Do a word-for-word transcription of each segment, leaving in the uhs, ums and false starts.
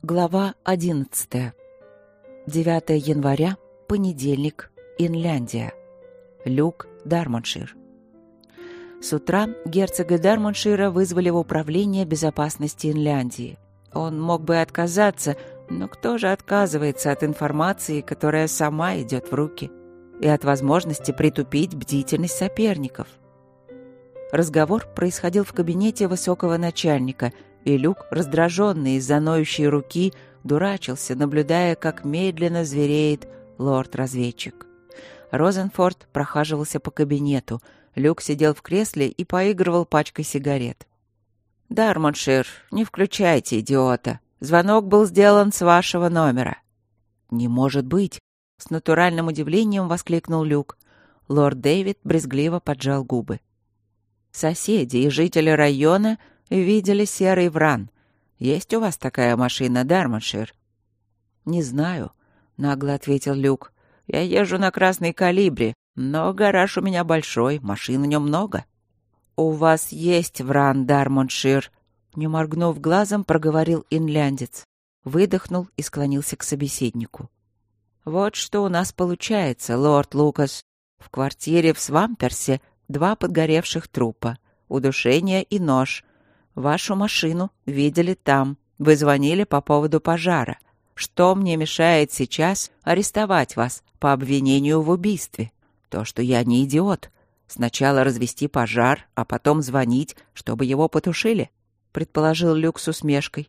Глава одиннадцатая. девятого января, понедельник, Инляндия. Люк, Дармоншир. С утра герцога Дармоншира вызвали в управление безопасности Инляндии. Он мог бы отказаться, но кто же отказывается от информации, которая сама идет в руки, и от возможности притупить бдительность соперников? Разговор происходил в кабинете высокого начальника, и Люк, раздраженный из-за ноющей руки, дурачился, наблюдая, как медленно звереет лорд-разведчик. Розенфорд прохаживался по кабинету. Люк сидел в кресле и поигрывал пачкой сигарет. «Дармоншир, не включайте идиота. Звонок был сделан с вашего номера». «Не может быть!» — с натуральным удивлением воскликнул Люк. Лорд Дэвид брезгливо поджал губы. «Соседи и жители района видели серый вран. Есть у вас такая машина, Дармоншир?» «Не знаю», — нагло ответил Люк. «Я езжу на красной калибре, но гараж у меня большой, машин в нем много». «У вас есть вран, Дармоншир», — не моргнув глазом, проговорил инляндец. Выдохнул и склонился к собеседнику. «Вот что у нас получается, лорд Лукас. В квартире в Свамперсе два подгоревших трупа, удушение и нож. Вашу машину видели там. Вы звонили по поводу пожара. Что мне мешает сейчас арестовать вас по обвинению в убийстве? То, что я не идиот. Сначала развести пожар, а потом звонить, чтобы его потушили», — предположил Люк с усмешкой.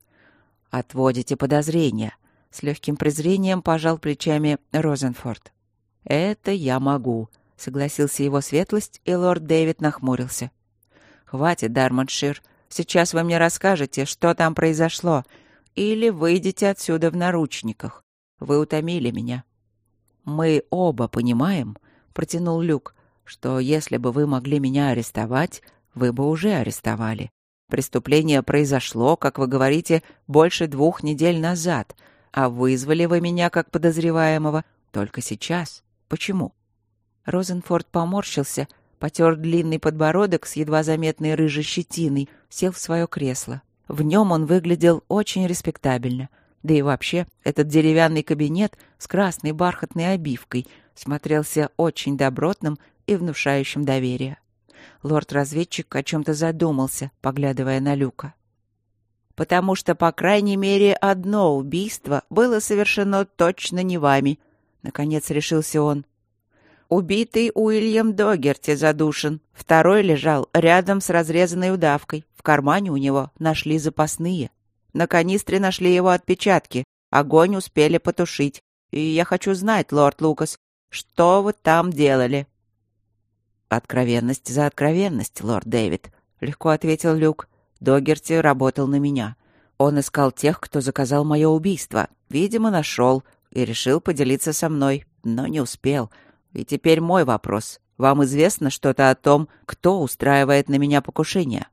«Отводите подозрения», — с легким презрением пожал плечами Розенфорд. «Это я могу», — согласился его светлость, и лорд Дэвид нахмурился. «Хватит, Дармоншир, сейчас вы мне расскажете, что там произошло, или выйдете отсюда в наручниках. Вы утомили меня». «Мы оба понимаем», — протянул Люк, «что если бы вы могли меня арестовать, вы бы уже арестовали. Преступление произошло, как вы говорите, больше двух недель назад, а вызвали вы меня как подозреваемого только сейчас. Почему?» Розенфорд поморщился, потер длинный подбородок с едва заметной рыжей щетиной, сел в свое кресло. В нем он выглядел очень респектабельно. Да и вообще, этот деревянный кабинет с красной бархатной обивкой смотрелся очень добротным и внушающим доверие. Лорд-разведчик о чем-то задумался, поглядывая на Люка. «Потому что, по крайней мере, одно убийство было совершено точно не вами», — наконец решился он. «Убитый Уильям Догерти задушен. Второй лежал рядом с разрезанной удавкой. В кармане у него нашли запасные. На канистре нашли его отпечатки. Огонь успели потушить. И я хочу знать, лорд Лукас, что вы там делали?» «Откровенность за откровенность, лорд Дэвид», — легко ответил Люк. «Догерти работал на меня. Он искал тех, кто заказал мое убийство. Видимо, нашел и решил поделиться со мной, но не успел. И теперь мой вопрос. Вам известно что-то о том, кто устраивает на меня покушение?»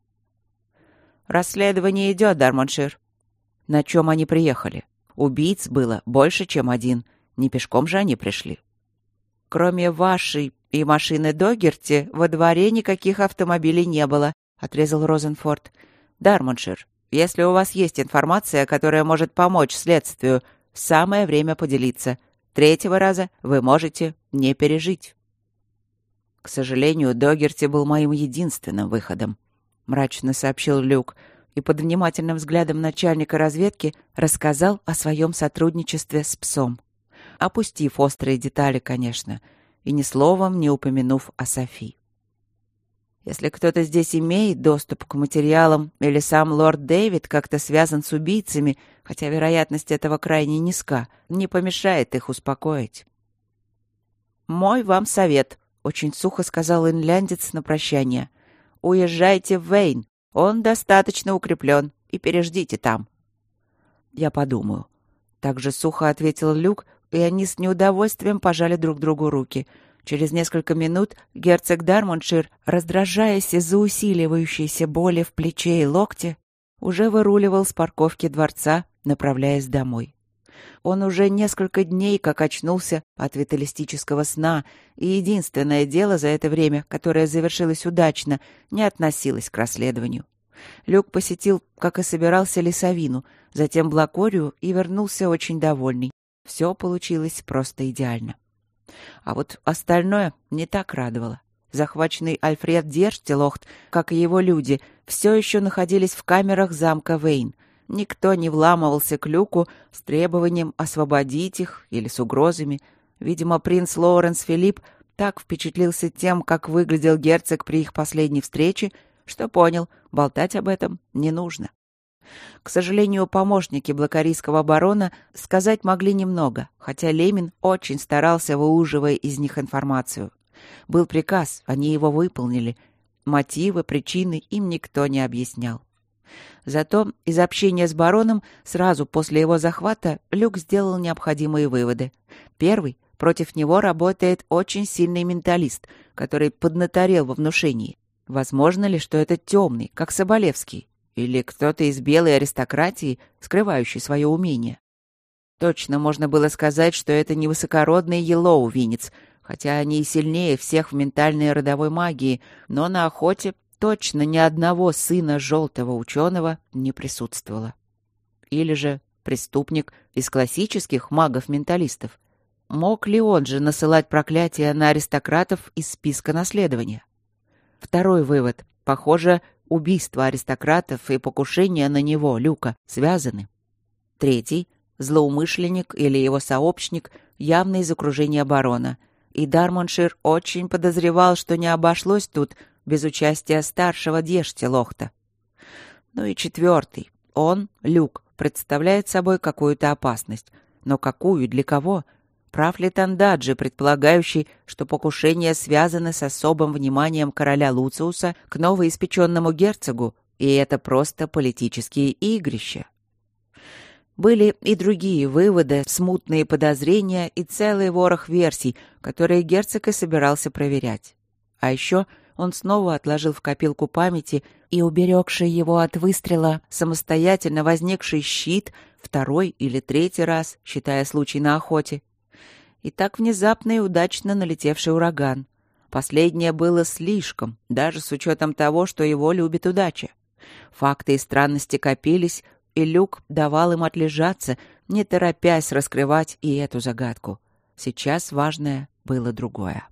«Расследование идет, Дармоншир». «На чем они приехали? Убийц было больше, чем один. Не пешком же они пришли». «Кроме вашей и машины Догерти во дворе никаких автомобилей не было», — отрезал Розенфорд. «Дармоншир, если у вас есть информация, которая может помочь следствию, самое время поделиться. Третьего раза вы можете не пережить». «К сожалению, Догерти был моим единственным выходом», — мрачно сообщил Люк, и под внимательным взглядом начальника разведки рассказал о своем сотрудничестве с псом. Опустив острые детали, конечно, и ни словом не упомянув о Софи. «Если кто-то здесь имеет доступ к материалам, или сам лорд Дэвид как-то связан с убийцами, хотя вероятность этого крайне низка, не помешает их успокоить». «Мой вам совет», — очень сухо сказал инляндец на прощание. «Уезжайте в Вейн, он достаточно укреплен, и переждите там». «Я подумаю», — также сухо ответил Люк, и они с неудовольствием пожали друг другу руки. Через несколько минут герцог Дармоншир, раздражаясь из-за усиливающейся боли в плече и локте, уже выруливал с парковки дворца, направляясь домой. Он уже несколько дней как очнулся от виталистического сна, и единственное дело за это время, которое завершилось удачно, не относилось к расследованию. Люк посетил, как и собирался, лесовину, затем Блакорию и вернулся очень довольный. Все получилось просто идеально. А вот остальное не так радовало. Захваченный Альфред Дерштелохт, как и его люди, все еще находились в камерах замка Вейн. Никто не вламывался к Люку с требованием освободить их или с угрозами. Видимо, принц Лоуренс Филипп так впечатлился тем, как выглядел герцог при их последней встрече, что понял, болтать об этом не нужно. К сожалению, помощники блакарийского барона сказать могли немного, хотя Лемин очень старался, выуживая из них информацию. Был приказ, они его выполнили. Мотивы, причины им никто не объяснял. Зато из общения с бароном сразу после его захвата Люк сделал необходимые выводы. Первый — против него работает очень сильный менталист, который поднаторел во внушении. Возможно ли, что это темный, как Соболевский? Или кто-то из белой аристократии, скрывающий свое умение? Точно можно было сказать, что это не высокородный Елоу-винец, хотя они и сильнее всех в ментальной и родовой магии, но на охоте точно ни одного сына желтого ученого не присутствовало. Или же преступник из классических магов-менталистов. Мог ли он же насылать проклятия на аристократов из списка наследования? Второй вывод. Похоже, убийство аристократов и покушение на него, Люка, связаны. Третий. Злоумышленник или его сообщник явно из окружения барона. И Дармоншир очень подозревал, что не обошлось тут без участия старшего Дерштелохта. Ну и четвертый. Он, Люк, представляет собой какую-то опасность. Но какую, для кого? Прав ли Тандаджи, предполагающий, что покушения связаны с особым вниманием короля Луциуса к новоиспеченному герцогу, и это просто политические игрища? Были и другие выводы, смутные подозрения и целый ворох версий, которые герцог и собирался проверять. А еще он снова отложил в копилку памяти и уберегший его от выстрела самостоятельно возникший щит второй или третий раз, считая случай на охоте. И так внезапно и удачно налетевший ураган. Последнее было слишком, даже с учетом того, что его любит удача. Факты и странности копились, и Люк давал им отлежаться, не торопясь раскрывать и эту загадку. Сейчас важное было другое.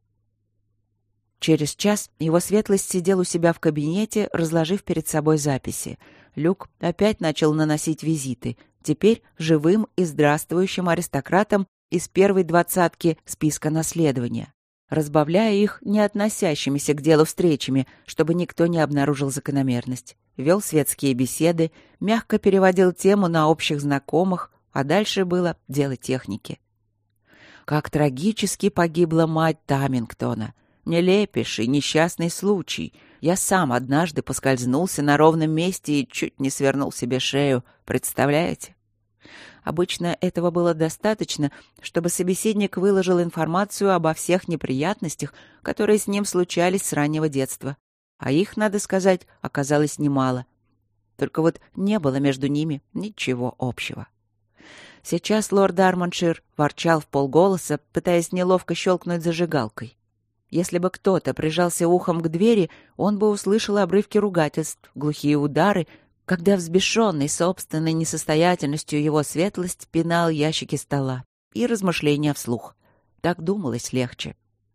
Через час его светлость сидел у себя в кабинете, разложив перед собой записи. Люк опять начал наносить визиты, теперь живым и здравствующим аристократам из первой двадцатки списка наследования, разбавляя их не относящимися к делу встречами, чтобы никто не обнаружил закономерность. Вел светские беседы, мягко переводил тему на общих знакомых, а дальше было дело техники. Как трагически погибла мать Тамингтона. Нелепейший, несчастный случай. Я сам однажды поскользнулся на ровном месте и чуть не свернул себе шею. Представляете? Обычно этого было достаточно, чтобы собеседник выложил информацию обо всех неприятностях, которые с ним случались с раннего детства. А их, надо сказать, оказалось немало. Только вот не было между ними ничего общего. Сейчас лорд Дармоншир ворчал вполголоса, пытаясь неловко щелкнуть зажигалкой. Если бы кто-то прижался ухом к двери, он бы услышал обрывки ругательств, глухие удары, когда взбешенный собственной несостоятельностью его светлость пинал ящики стола, и размышления вслух. Так думалось легче.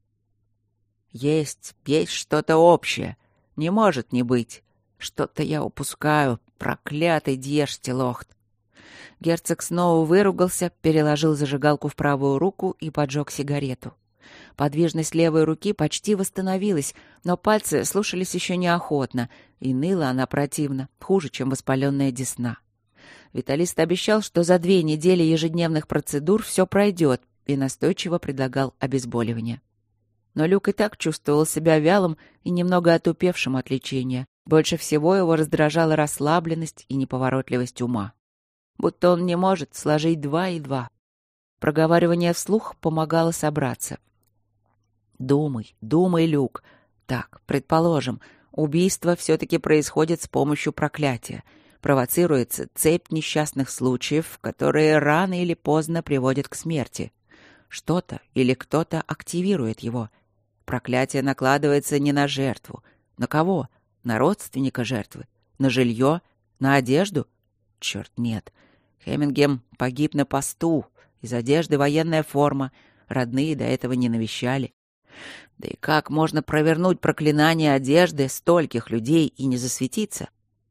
Есть, есть что-то общее. Не может не быть. Что-то я упускаю. Проклятый Дерштелохт. Герцог снова выругался, переложил зажигалку в правую руку и поджег сигарету. Подвижность левой руки почти восстановилась, но пальцы слушались еще неохотно, и ныла она противно, хуже, чем воспаленная десна. Виталист обещал, что за две недели ежедневных процедур все пройдет, и настойчиво предлагал обезболивание. Но Люк и так чувствовал себя вялым и немного отупевшим от лечения. Больше всего его раздражала расслабленность и неповоротливость ума. Будто он не может сложить два и два. Проговаривание вслух помогало собраться. «Думай, думай, Люк. Так, предположим, убийство все-таки происходит с помощью проклятия. Провоцируется цепь несчастных случаев, которые рано или поздно приводят к смерти. Что-то или кто-то активирует его. Проклятие накладывается не на жертву. На кого? На родственника жертвы? На жилье? На одежду? черт, нет. Хемингем погиб на посту. Из одежды военная форма. Родные до этого не навещали. Да и как можно провернуть проклинание одежды стольких людей и не засветиться?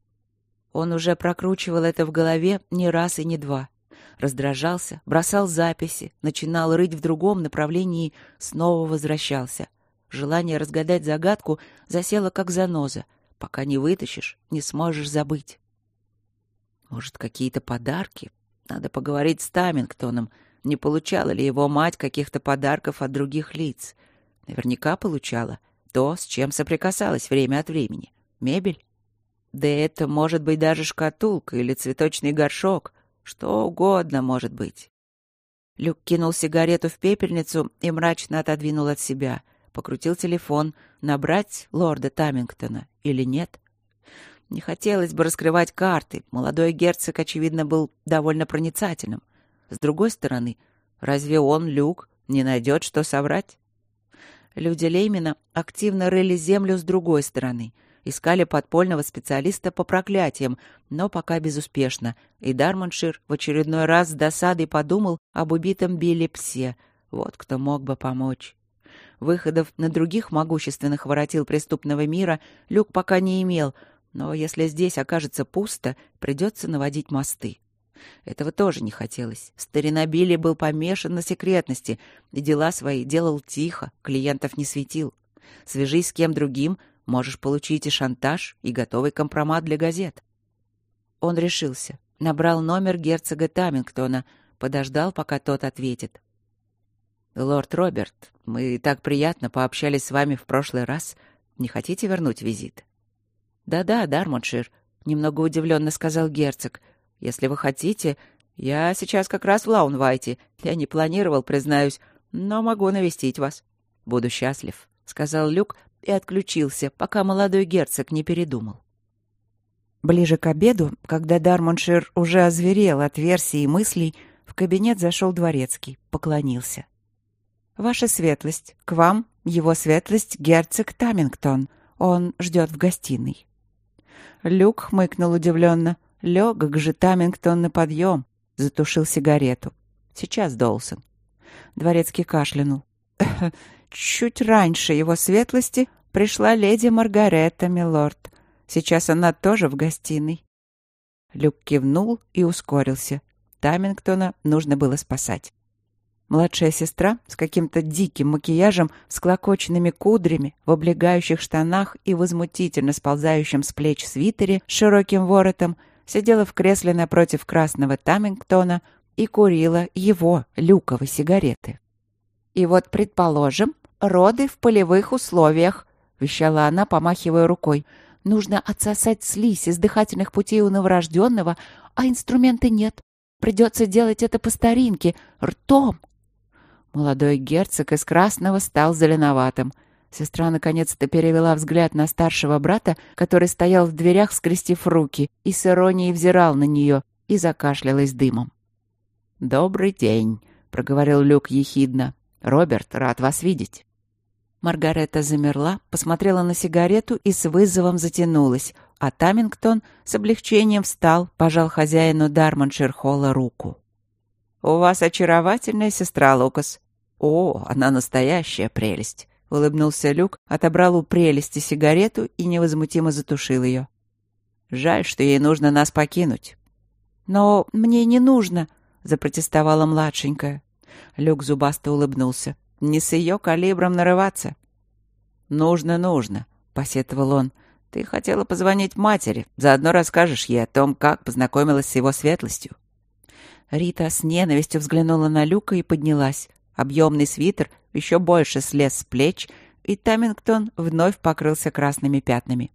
Он уже прокручивал это в голове не раз и не два. Раздражался, бросал записи, начинал рыть в другом направлении, снова возвращался. Желание разгадать загадку засело как заноза. Пока не вытащишь, не сможешь забыть. Может, какие-то подарки? Надо поговорить с Тамингтоном. Не получала ли его мать каких-то подарков от других лиц? Наверняка получала. То, с чем соприкасалась время от времени. Мебель? Да это может быть даже шкатулка или цветочный горшок. Что угодно может быть. Люк кинул сигарету в пепельницу и мрачно отодвинул от себя. Покрутил телефон. Набрать лорда Тамингтона или нет? Не хотелось бы раскрывать карты. Молодой герцог, очевидно, был довольно проницательным. С другой стороны, разве он, Люк, не найдет, что соврать? Люди Леймена активно рыли землю с другой стороны. Искали подпольного специалиста по проклятиям, но пока безуспешно. И Дармоншир в очередной раз с досадой подумал об убитом Билли Псе. Вот кто мог бы помочь. Выходов на других могущественных воротил преступного мира Люк пока не имел, но если здесь окажется пусто, придется наводить мосты. Этого тоже не хотелось. Старина Билли был помешан на секретности, и дела свои делал тихо, клиентов не светил. Свяжись с кем другим, можешь получить и шантаж, и готовый компромат для газет. Он решился. Набрал номер герцога Тамингтона, подождал, пока тот ответит. «Лорд Роберт, мы так приятно пообщались с вами в прошлый раз. Не хотите вернуть визит?» «Да-да, Дармоншир», — немного удивленно сказал герцог. «Если вы хотите, я сейчас как раз в Лаунвайте. Я не планировал, признаюсь, но могу навестить вас». «Буду счастлив», — сказал Люк и отключился, пока молодой герцог не передумал. Ближе к обеду, когда Дармоншир уже озверел от версий и мыслей, в кабинет зашел дворецкий, поклонился. «Ваша светлость, к вам его светлость герцог Тамингтон. Он ждет в гостиной». Люк хмыкнул удивленно. Легок же Тамингтон на подъем. Затушил сигарету. «Сейчас, Доусон». Дворецкий кашлянул. «Чуть раньше его светлости пришла леди Маргарета, милорд. Сейчас она тоже в гостиной». Люк кивнул и ускорился. Тамингтона нужно было спасать. Младшая сестра с каким-то диким макияжем, с клокоченными кудрями, в облегающих штанах и возмутительно сползающем с плеч свитере с широким воротом, сидела в кресле напротив красного Тамингтона и курила его, Люковы, сигареты. «И вот, предположим, роды в полевых условиях», — вещала она, помахивая рукой. «Нужно отсосать слизь из дыхательных путей у новорожденного, а инструмента нет. Придется делать это по старинке, ртом». Молодой герцог из красного стал зеленоватым. Сестра наконец-то перевела взгляд на старшего брата, который стоял в дверях, скрестив руки, и с иронией взирал на нее, и закашлялась дымом. «Добрый день», — проговорил Люк ехидно. «Роберт, рад вас видеть». Маргарета замерла, посмотрела на сигарету и с вызовом затянулась, а Тамингтон с облегчением встал, пожал хозяину Дармоншир-холла руку. «У вас очаровательная сестра, Лукас». «О, она настоящая прелесть», — улыбнулся Люк, отобрал у прелести сигарету и невозмутимо затушил ее. «Жаль, что ей нужно нас покинуть». «Но мне не нужно», — запротестовала младшенькая. Люк зубасто улыбнулся. «Не с ее калибром нарываться». «Нужно, нужно», — посетовал он. «Ты хотела позвонить матери. Заодно расскажешь ей о том, как познакомилась с его светлостью». Рита с ненавистью взглянула на Люка и поднялась. Объемный свитер еще больше слез с плеч, и Тамингтон вновь покрылся красными пятнами.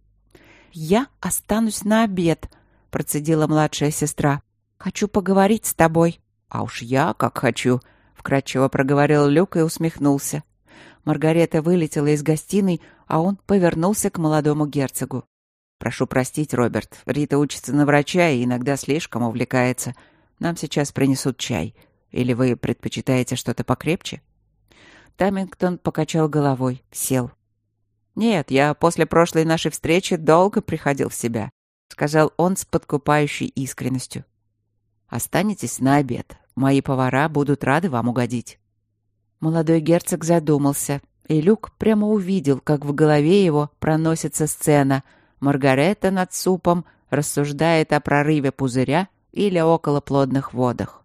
«Я останусь на обед», — процедила младшая сестра. «Хочу поговорить с тобой». «А уж я как хочу», — вкратчиво проговорил Люк и усмехнулся. Маргарета вылетела из гостиной, а он повернулся к молодому герцогу. «Прошу простить, Роберт. Рита учится на врача и иногда слишком увлекается. Нам сейчас принесут чай. Или вы предпочитаете что-то покрепче?» Тамингтон покачал головой, сел. «Нет, я после прошлой нашей встречи долго приходил в себя. С сказал он с подкупающей искренностью. «Останетесь на обед. Мои повара будут рады вам угодить». Молодой герцог задумался, и Люк прямо увидел, как в голове его проносится сцена. Маргарета над супом рассуждает о прорыве пузыря или околоплодных водах.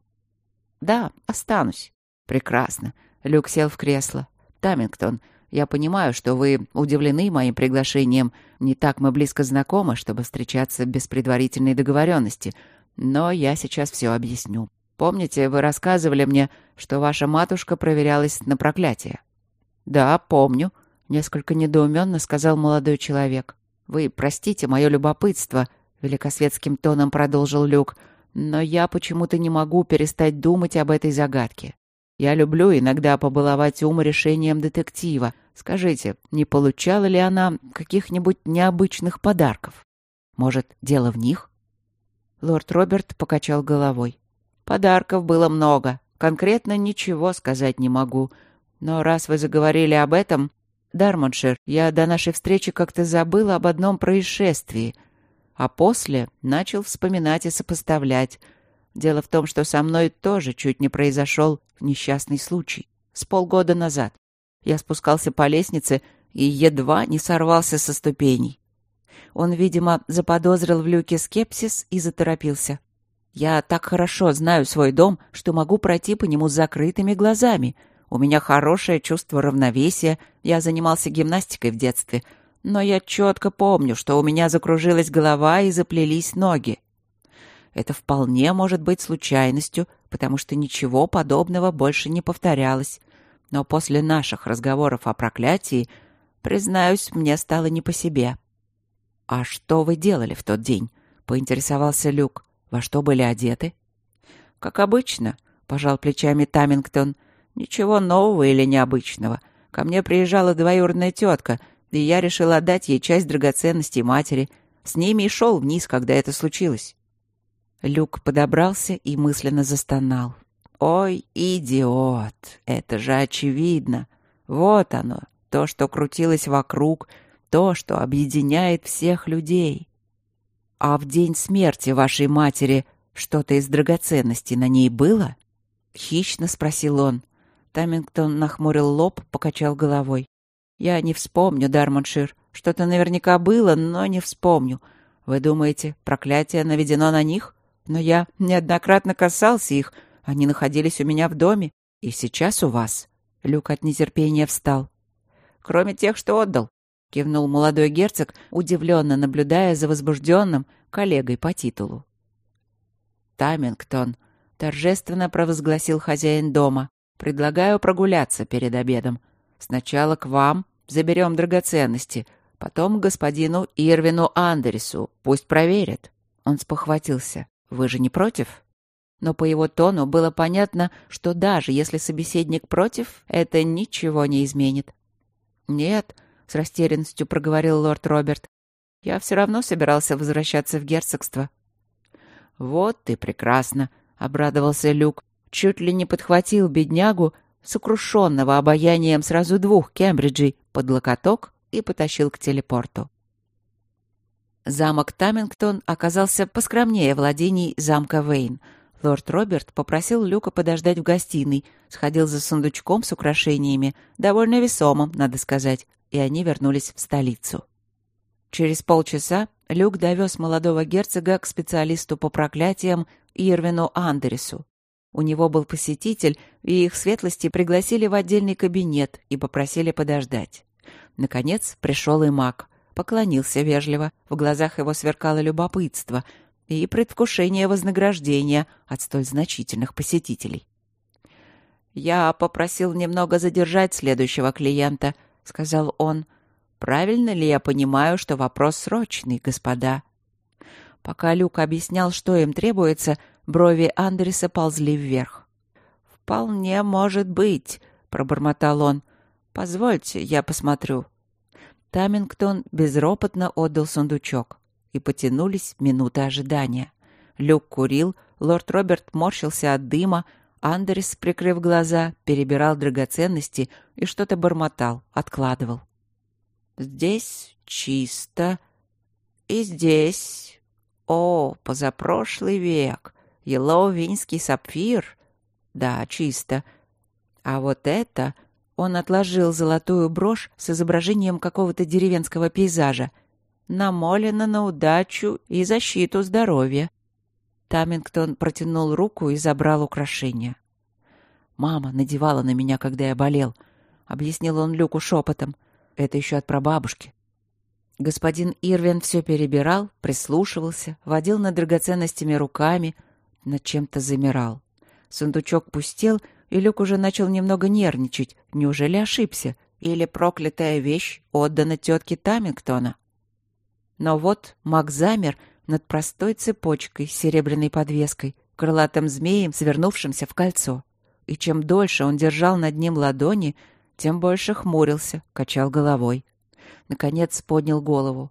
«Да, останусь». «Прекрасно». Люк сел в кресло. «Тамингтон, я понимаю, что вы удивлены моим приглашением. Не так мы близко знакомы, чтобы встречаться без предварительной договоренности. Но я сейчас все объясню. Помните, вы рассказывали мне, что ваша матушка проверялась на проклятие?» «Да, помню», — несколько недоуменно сказал молодой человек. «Вы простите мое любопытство», — великосветским тоном продолжил Люк, «но я почему-то не могу перестать думать об этой загадке. Я люблю иногда побаловать ум решением детектива. Скажите, не получала ли она каких-нибудь необычных подарков? Может, дело в них?» Лорд Роберт покачал головой. «Подарков было много. Конкретно ничего сказать не могу. Но раз вы заговорили об этом... Дармоншир, я до нашей встречи как-то забыл об одном происшествии, а после начал вспоминать и сопоставлять. Дело в том, что со мной тоже чуть не произошел несчастный случай. С полгода назад. Я спускался по лестнице и едва не сорвался со ступеней. Он, видимо, заподозрил в Люке скепсис и заторопился. Я так хорошо знаю свой дом, что могу пройти по нему с закрытыми глазами. У меня хорошее чувство равновесия, я занимался гимнастикой в детстве, но я четко помню, что у меня закружилась голова и заплелись ноги. Это вполне может быть случайностью, потому что ничего подобного больше не повторялось. Но после наших разговоров о проклятии, признаюсь, мне стало не по себе. «А что вы делали в тот день?» — поинтересовался Люк. «Во что были одеты?» «Как обычно», — пожал плечами Тамингтон. «Ничего нового или необычного. Ко мне приезжала двоюродная тетка, и я решил отдать ей часть драгоценностей матери. С ними и шел вниз, когда это случилось». Люк подобрался и мысленно застонал. «Ой, идиот! Это же очевидно! Вот оно, то, что крутилось вокруг, то, что объединяет всех людей. А в день смерти вашей матери что-то из драгоценностей на ней было?» — хищно спросил он. Тамингтон нахмурил лоб, покачал головой. «Я не вспомню, Дармоншир. Что-то наверняка было, но не вспомню. Вы думаете, проклятие наведено на них? Но я неоднократно касался их. Они находились у меня в доме. И сейчас у вас». Люк от нетерпения встал. «Кроме тех, что отдал», — кивнул молодой герцог, удивленно наблюдая за возбужденным коллегой по титулу. «Тамингтон», — торжественно провозгласил хозяин дома, — «предлагаю прогуляться перед обедом. Сначала к вам, заберем драгоценности, потом к господину Ирвину Андерсу, пусть проверят». Он спохватился. «Вы же не против?» Но по его тону было понятно, что даже если собеседник против, это ничего не изменит. «Нет», — с растерянностью проговорил лорд Роберт, — «я все равно собирался возвращаться в герцогство». «Вот ты прекрасно», — обрадовался Люк, чуть ли не подхватил беднягу, сокрушенного обаянием сразу двух Кембриджей, под локоток и потащил к телепорту. Замок Тамингтон оказался поскромнее владений замка Вейн. Лорд Роберт попросил Люка подождать в гостиной, сходил за сундучком с украшениями, довольно весомым, надо сказать, и они вернулись в столицу. Через полчаса Люк довез молодого герцога к специалисту по проклятиям Ирвину Андерсу. У него был посетитель, и их светлости пригласили в отдельный кабинет и попросили подождать. Наконец пришел и маг. Поклонился вежливо, в глазах его сверкало любопытство и предвкушение вознаграждения от столь значительных посетителей. «Я попросил немного задержать следующего клиента», — сказал он. «Правильно ли я понимаю, что вопрос срочный, господа?» Пока Люк объяснял, что им требуется, брови Андерса ползли вверх. «Вполне может быть», — пробормотал он. «Позвольте, я посмотрю». Тамингтон безропотно отдал сундучок, и потянулись минуты ожидания. Люк курил, лорд Роберт морщился от дыма, Андерс, прикрыв глаза, перебирал драгоценности и что-то бормотал, откладывал. «Здесь чисто, и здесь О, позапрошлый век. Елоувинский сапфир. Да, чисто. А вот это... Он отложил золотую брошь с изображением какого-то деревенского пейзажа. Намолено на удачу и защиту здоровья. Тамингтон протянул руку и забрал украшение. «Мама надевала на меня, когда я болел», — объяснил он Люку шепотом. «Это еще от прабабушки». Господин Ирвин все перебирал, прислушивался, водил над драгоценностями руками, над чем-то замирал. Сундучок пустел, и Люк уже начал немного нервничать. Неужели ошибся? Или проклятая вещь отдана тетке Тамингтона? Но вот маг замер над простой цепочкой с серебряной подвеской, крылатым змеем, свернувшимся в кольцо. И чем дольше он держал над ним ладони, тем больше хмурился, качал головой. Наконец поднял голову.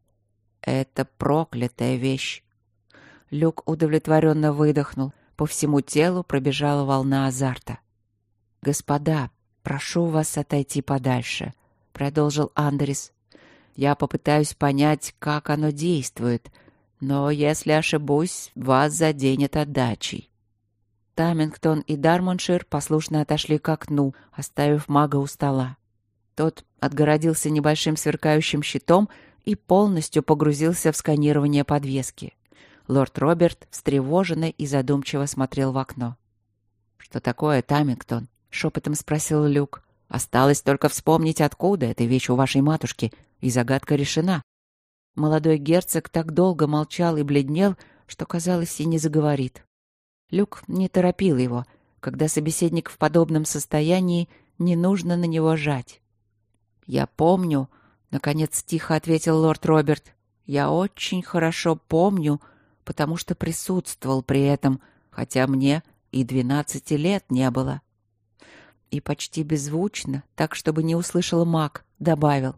«Это проклятая вещь!» Люк удовлетворенно выдохнул. По всему телу пробежала волна азарта. «Господа, прошу вас отойти подальше», — продолжил Андерис. «Я попытаюсь понять, как оно действует, но если ошибусь, вас заденет отдачей». Тамингтон и Дармоншир послушно отошли к окну, оставив мага у стола. Тот отгородился небольшим сверкающим щитом и полностью погрузился в сканирование подвески. Лорд Роберт встревоженно и задумчиво смотрел в окно. «Что такое, Тамингтон?» — шепотом спросил Люк. «Осталось только вспомнить, откуда эта вещь у вашей матушки, и загадка решена». Молодой герцог так долго молчал и бледнел, что, казалось, и не заговорит. Люк не торопил его. Когда собеседник в подобном состоянии, не нужно на него жать. «Я помню», — наконец тихо ответил лорд Роберт, — «я очень хорошо помню, потому что присутствовал при этом, хотя мне и двенадцати лет не было». И почти беззвучно, так, чтобы не услышал маг, добавил: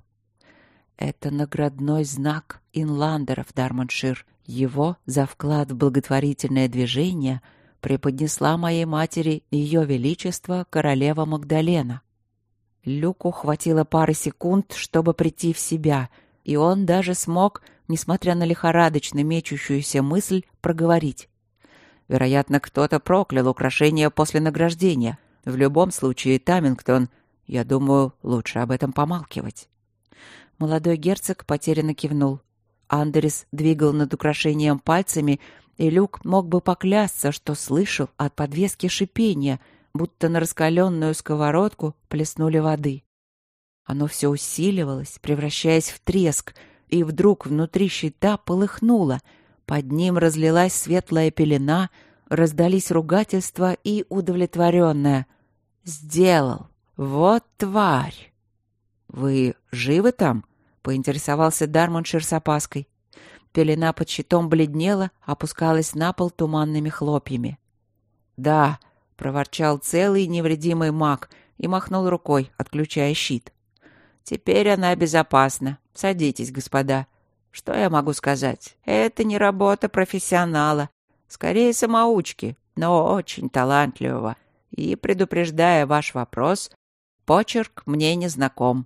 «Это наградной знак инландеров, Дармоншир. Его за вклад в благотворительное движение преподнесла моей матери Ее Величество королева Магдалена». Люку хватило пары секунд, чтобы прийти в себя, и он даже смог, несмотря на лихорадочно мечущуюся мысль, проговорить. «Вероятно, кто-то проклял украшение после награждения. В любом случае, Тамингтон, я думаю, лучше об этом помалкивать». Молодой герцог потерянно кивнул. Андерис двигал над украшением пальцами, и Люк мог бы поклясться, что слышал от подвески шипение, будто на раскаленную сковородку плеснули воды. Оно все усиливалось, превращаясь в треск, и вдруг внутри щита полыхнуло. Под ним разлилась светлая пелена, раздались ругательства и удовлетворенное: «Сделал! Вот тварь!» «Вы живы там?» — поинтересовался Дармоншир с опаской. Пелена под щитом бледнела, опускалась на пол туманными хлопьями. «Да», — проворчал целый невредимый маг и махнул рукой, отключая щит. «Теперь она безопасна. Садитесь, господа. Что я могу сказать? Это не работа профессионала. Скорее, самоучки, но очень талантливого. И, предупреждая ваш вопрос, почерк мне не знаком».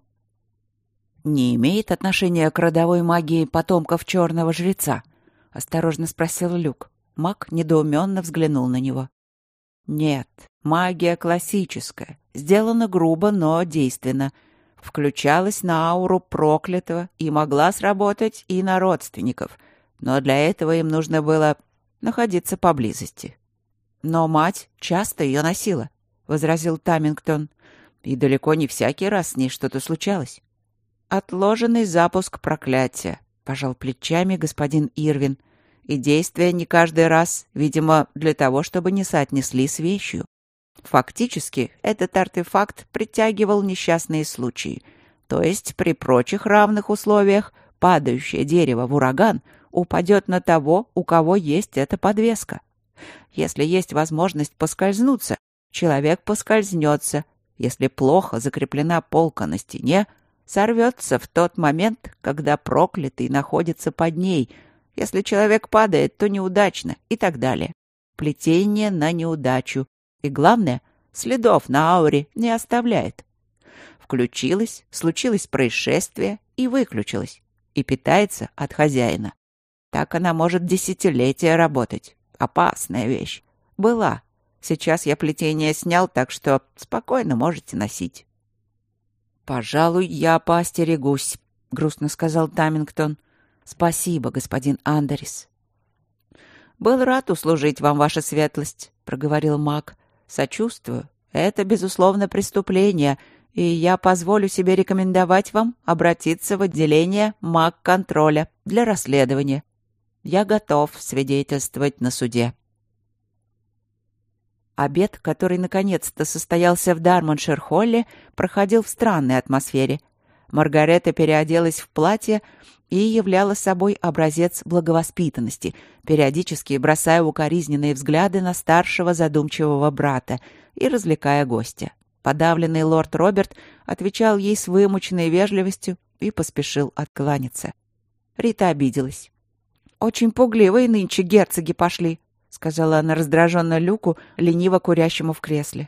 «Не имеет отношения к родовой магии потомков черного жреца?» — осторожно спросил Люк. Маг недоуменно взглянул на него. «Нет, магия классическая, сделана грубо, но действенно. Включалась на ауру проклятого и могла сработать и на родственников, но для этого им нужно было находиться поблизости». «Но мать часто ее носила», — возразил Тамингтон, «и далеко не всякий раз с ней что-то случалось». «Отложенный запуск проклятия», — пожал плечами господин Ирвин. «И действие не каждый раз, видимо, для того, чтобы не соотнесли с вещью. Фактически, этот артефакт притягивал несчастные случаи. То есть при прочих равных условиях падающее дерево в ураган упадет на того, у кого есть эта подвеска. Если есть возможность поскользнуться, человек поскользнется. Если плохо закреплена полка на стене, сорвется в тот момент, когда проклятый находится под ней. Если человек падает, то неудачно и так далее. Плетение на неудачу. И главное, следов на ауре не оставляет. Включилось, случилось происшествие и выключилось. И питается от хозяина. Так она может десятилетия работать. Опасная вещь. Была. Сейчас я плетение снял, так что спокойно можете носить». «Пожалуй, я поостерегусь», — грустно сказал Тамингтон. «Спасибо, господин Андерис». «Был рад услужить вам, ваша светлость», — проговорил маг. «Сочувствую. Это, безусловно, преступление, и я позволю себе рекомендовать вам обратиться в отделение маг-контроля для расследования. Я готов свидетельствовать на суде». Обед, который наконец-то состоялся в Дармоншир-холле, проходил в странной атмосфере. Маргарета переоделась в платье и являла собой образец благовоспитанности, периодически бросая укоризненные взгляды на старшего задумчивого брата и развлекая гостя. Подавленный лорд Роберт отвечал ей с вымученной вежливостью и поспешил откланяться. Рита обиделась. «Очень пугливые нынче герцоги пошли», — сказала она раздраженно Люку, лениво курящему в кресле.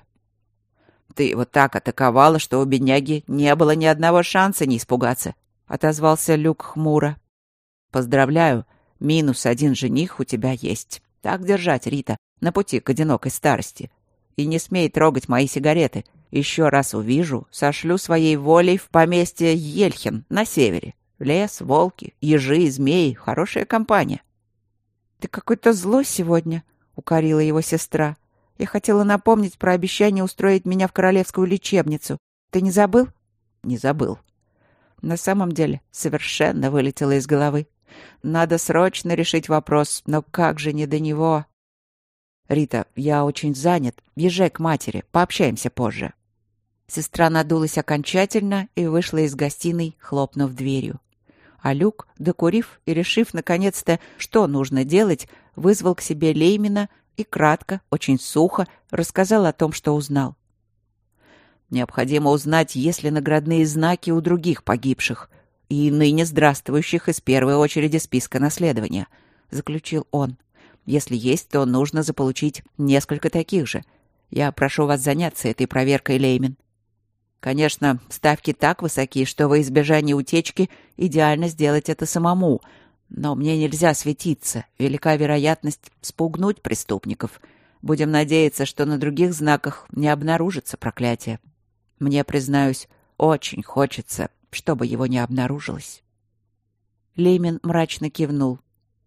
«Ты его так атаковала, что у бедняги не было ни одного шанса не испугаться», — отозвался Люк хмуро. «Поздравляю, минус один жених у тебя есть. Так держать, Рита, на пути к одинокой старости. И не смей трогать мои сигареты. Еще раз увижу, сошлю своей волей в поместье Ельхин на севере. Лес, волки, ежи и змеи — хорошая компания». «Ты какой-то злой сегодня», — укорила его сестра. «Я хотела напомнить про обещание устроить меня в королевскую лечебницу. Ты не забыл?» «Не забыл». На самом деле совершенно вылетело из головы. Надо срочно решить вопрос, но как же не до него? «Рита, я очень занят. Езжай к матери, пообщаемся позже». Сестра надулась окончательно и вышла из гостиной, хлопнув дверью. А Люк, докурив и решив наконец-то, что нужно делать, вызвал к себе Леймена и кратко, очень сухо рассказал о том, что узнал. «Необходимо узнать, есть ли наградные знаки у других погибших и ныне здравствующих из первой очереди списка наследования», — заключил он. «Если есть, то нужно заполучить несколько таких же. Я прошу вас заняться этой проверкой, Леймен. Конечно, ставки так высоки, что во избежание утечки идеально сделать это самому. Но мне нельзя светиться. Велика вероятность спугнуть преступников. Будем надеяться, что на других знаках не обнаружится проклятие. Мне, признаюсь, очень хочется, чтобы его не обнаружилось». Леймен мрачно кивнул.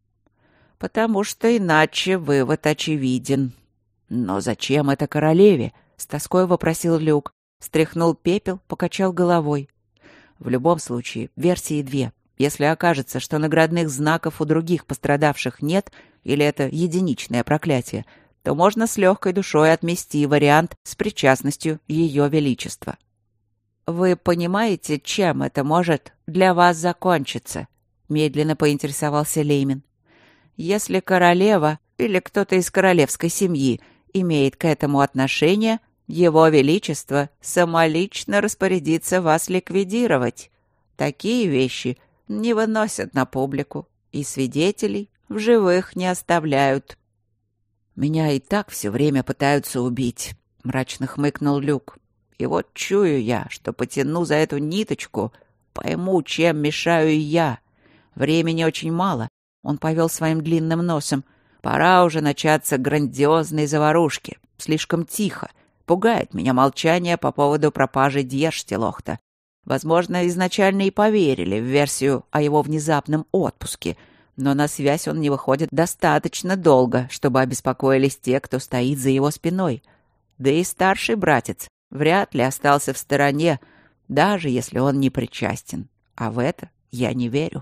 «Потому что иначе вывод очевиден». «Но зачем это королеве?» — с тоской вопросил Люк. Стряхнул пепел, покачал головой. «В любом случае, версии две. Если окажется, что наградных знаков у других пострадавших нет, или это единичное проклятие, то можно с легкой душой отмести вариант с причастностью Ее Величества». «Вы понимаете, чем это может для вас закончиться?» — медленно поинтересовался Леймен. «Если королева или кто-то из королевской семьи имеет к этому отношение, Его Величество самолично распорядится вас ликвидировать. Такие вещи не выносят на публику, и свидетелей в живых не оставляют». «Меня и так все время пытаются убить», — мрачно хмыкнул Люк. «И вот чую я, что потяну за эту ниточку, пойму, чем мешаю я. Времени очень мало». Он повел своим длинным носом. «Пора уже начаться грандиозной заварушки. Слишком тихо. Пугает меня молчание по поводу пропажи Дьерштилохта. Возможно, изначально и поверили в версию о его внезапном отпуске, но на связь он не выходит достаточно долго, чтобы обеспокоились те, кто стоит за его спиной. Да и старший братец вряд ли остался в стороне, даже если он не причастен. А в это я не верю.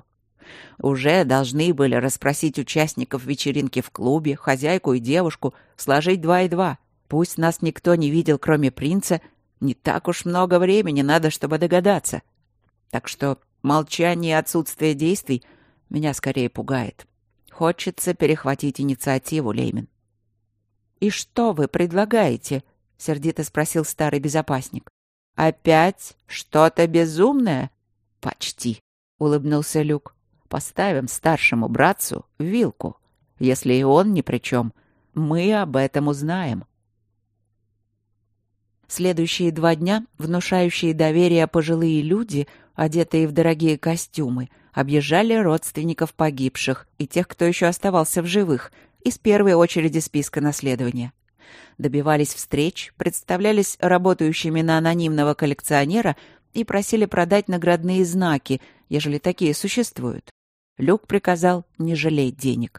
Уже должны были расспросить участников вечеринки в клубе, хозяйку и девушку, сложить два и два. Пусть нас никто не видел, кроме принца, не так уж много времени надо, чтобы догадаться. Так что молчание и отсутствие действий меня скорее пугает. Хочется перехватить инициативу, Леймен». «И что вы предлагаете?» — сердито спросил старый безопасник. «Опять что-то безумное?» «Почти», — улыбнулся Люк. «Поставим старшему братцу вилку. Если и он ни при чем, мы об этом узнаем». Следующие два дня внушающие доверие пожилые люди, одетые в дорогие костюмы, объезжали родственников погибших и тех, кто еще оставался в живых, из первой очереди списка наследования. Добивались встреч, представлялись работающими на анонимного коллекционера и просили продать наградные знаки, ежели такие существуют. Люк приказал не жалеть денег.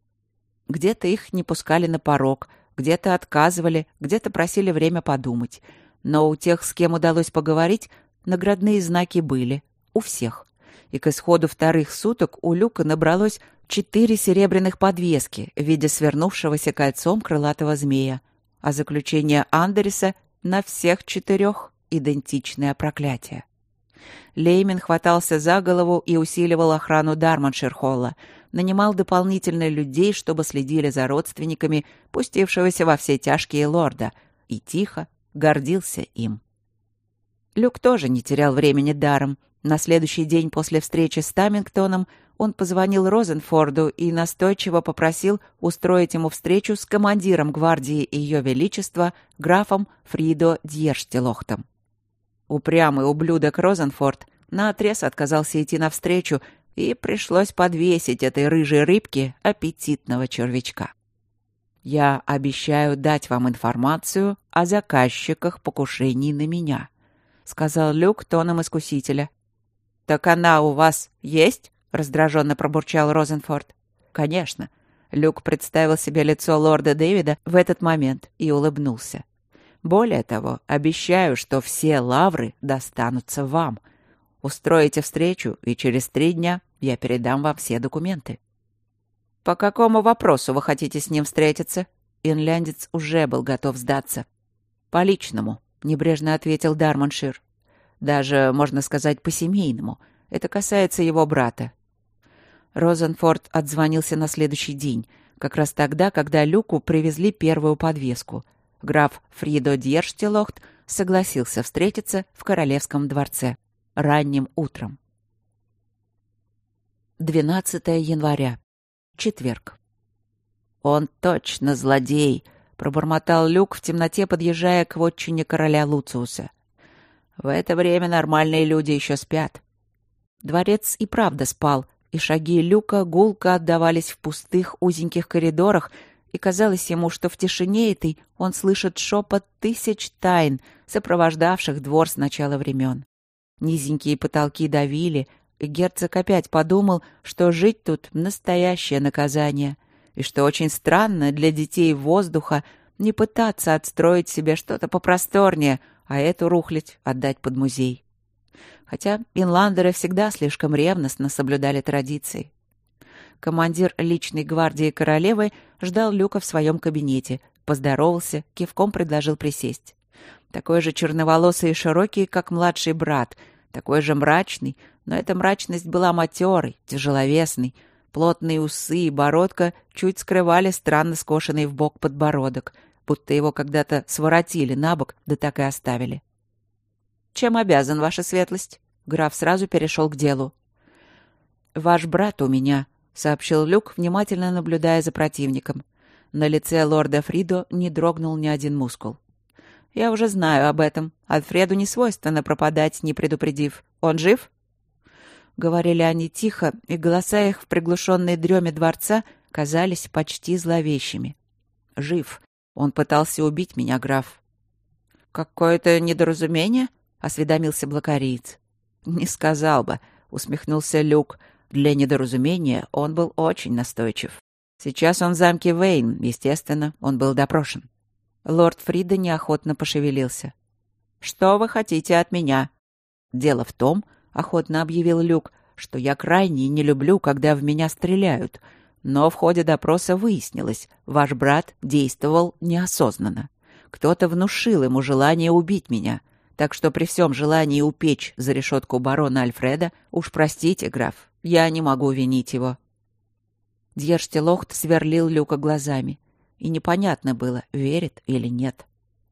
Где-то их не пускали на порог, где-то отказывали, где-то просили время подумать. Но у тех, с кем удалось поговорить, наградные знаки были. У всех. И к исходу вторых суток у Люка набралось четыре серебряных подвески в виде свернувшегося кольцом крылатого змея. А заключение Андереса на всех четырех идентичное проклятие. Леймен хватался за голову и усиливал охрану Дармоншир-холла, нанимал дополнительно людей, чтобы следили за родственниками, пустившегося во все тяжкие лорда, и тихо гордился им. Люк тоже не терял времени даром. На следующий день после встречи с Тамингтоном он позвонил Розенфорду и настойчиво попросил устроить ему встречу с командиром гвардии Ее Величества графом Фридо Дьерштелохтом. Упрямый ублюдок Розенфорд наотрез отказался идти навстречу, и пришлось подвесить этой рыжей рыбке аппетитного червячка. «Я обещаю дать вам информацию о заказчиках покушений на меня», — сказал Люк тоном искусителя. «Так она у вас есть?» — раздраженно пробурчал Розенфорд. «Конечно». Люк представил себе лицо лорда Дэвида в этот момент и улыбнулся. «Более того, обещаю, что все лавры достанутся вам. Устроите встречу, и через три дня я передам вам все документы». «По какому вопросу вы хотите с ним встретиться?» Инляндец уже был готов сдаться. «По личному», — небрежно ответил Дармоншир. «Даже, можно сказать, по-семейному. Это касается его брата». Розенфорд отзвонился на следующий день, как раз тогда, когда Люку привезли первую подвеску. Граф Фридо Дьерштелохт согласился встретиться в королевском дворце ранним утром. двенадцатого января. Четверг. «Он точно злодей», — пробормотал Люк в темноте, подъезжая к вотчине короля Луциуса. «В это время нормальные люди еще спят». Дворец и правда спал, и шаги Люка гулко отдавались в пустых узеньких коридорах, и казалось ему, что в тишине этой он слышит шепот тысяч тайн, сопровождавших двор с начала времен. Низенькие потолки давили, и герцог опять подумал, что жить тут — настоящее наказание, и что очень странно для детей воздуха не пытаться отстроить себе что-то попросторнее, а эту рухлядь отдать под музей. Хотя инландеры всегда слишком ревностно соблюдали традиции. Командир личной гвардии королевы ждал Люка в своем кабинете, поздоровался, кивком предложил присесть. Такой же черноволосый и широкий, как младший брат, такой же мрачный, но эта мрачность была матерой, тяжеловесной. Плотные усы и бородка чуть скрывали странно скошенный вбок подбородок, будто его когда-то своротили на бок, да так и оставили. «Чем обязан, ваша светлость?» Граф сразу перешел к делу. «Ваш брат у меня», — сообщил Люк, внимательно наблюдая за противником. На лице лорда Фридо не дрогнул ни один мускул. «Я уже знаю об этом. Альфреду не свойственно пропадать, не предупредив. Он жив?» Говорили они тихо, и голоса их в приглушенной дреме дворца казались почти зловещими. «Жив. Он пытался убить меня, граф». «Какое-то недоразумение?» — осведомился блокариец. «Не сказал бы», — усмехнулся Люк. «Для недоразумения он был очень настойчив. Сейчас он в замке Вейн, естественно, он был допрошен». Лорд Фрида неохотно пошевелился. «Что вы хотите от меня?» «Дело в том, — охотно объявил Люк, — что я крайне не люблю, когда в меня стреляют. Но в ходе допроса выяснилось, ваш брат действовал неосознанно. Кто-то внушил ему желание убить меня. Так что при всем желании упечь за решетку барона Альфреда, уж простите, граф, я не могу винить его». Дьерштелохт сверлил Люка глазами, и непонятно было, верит или нет.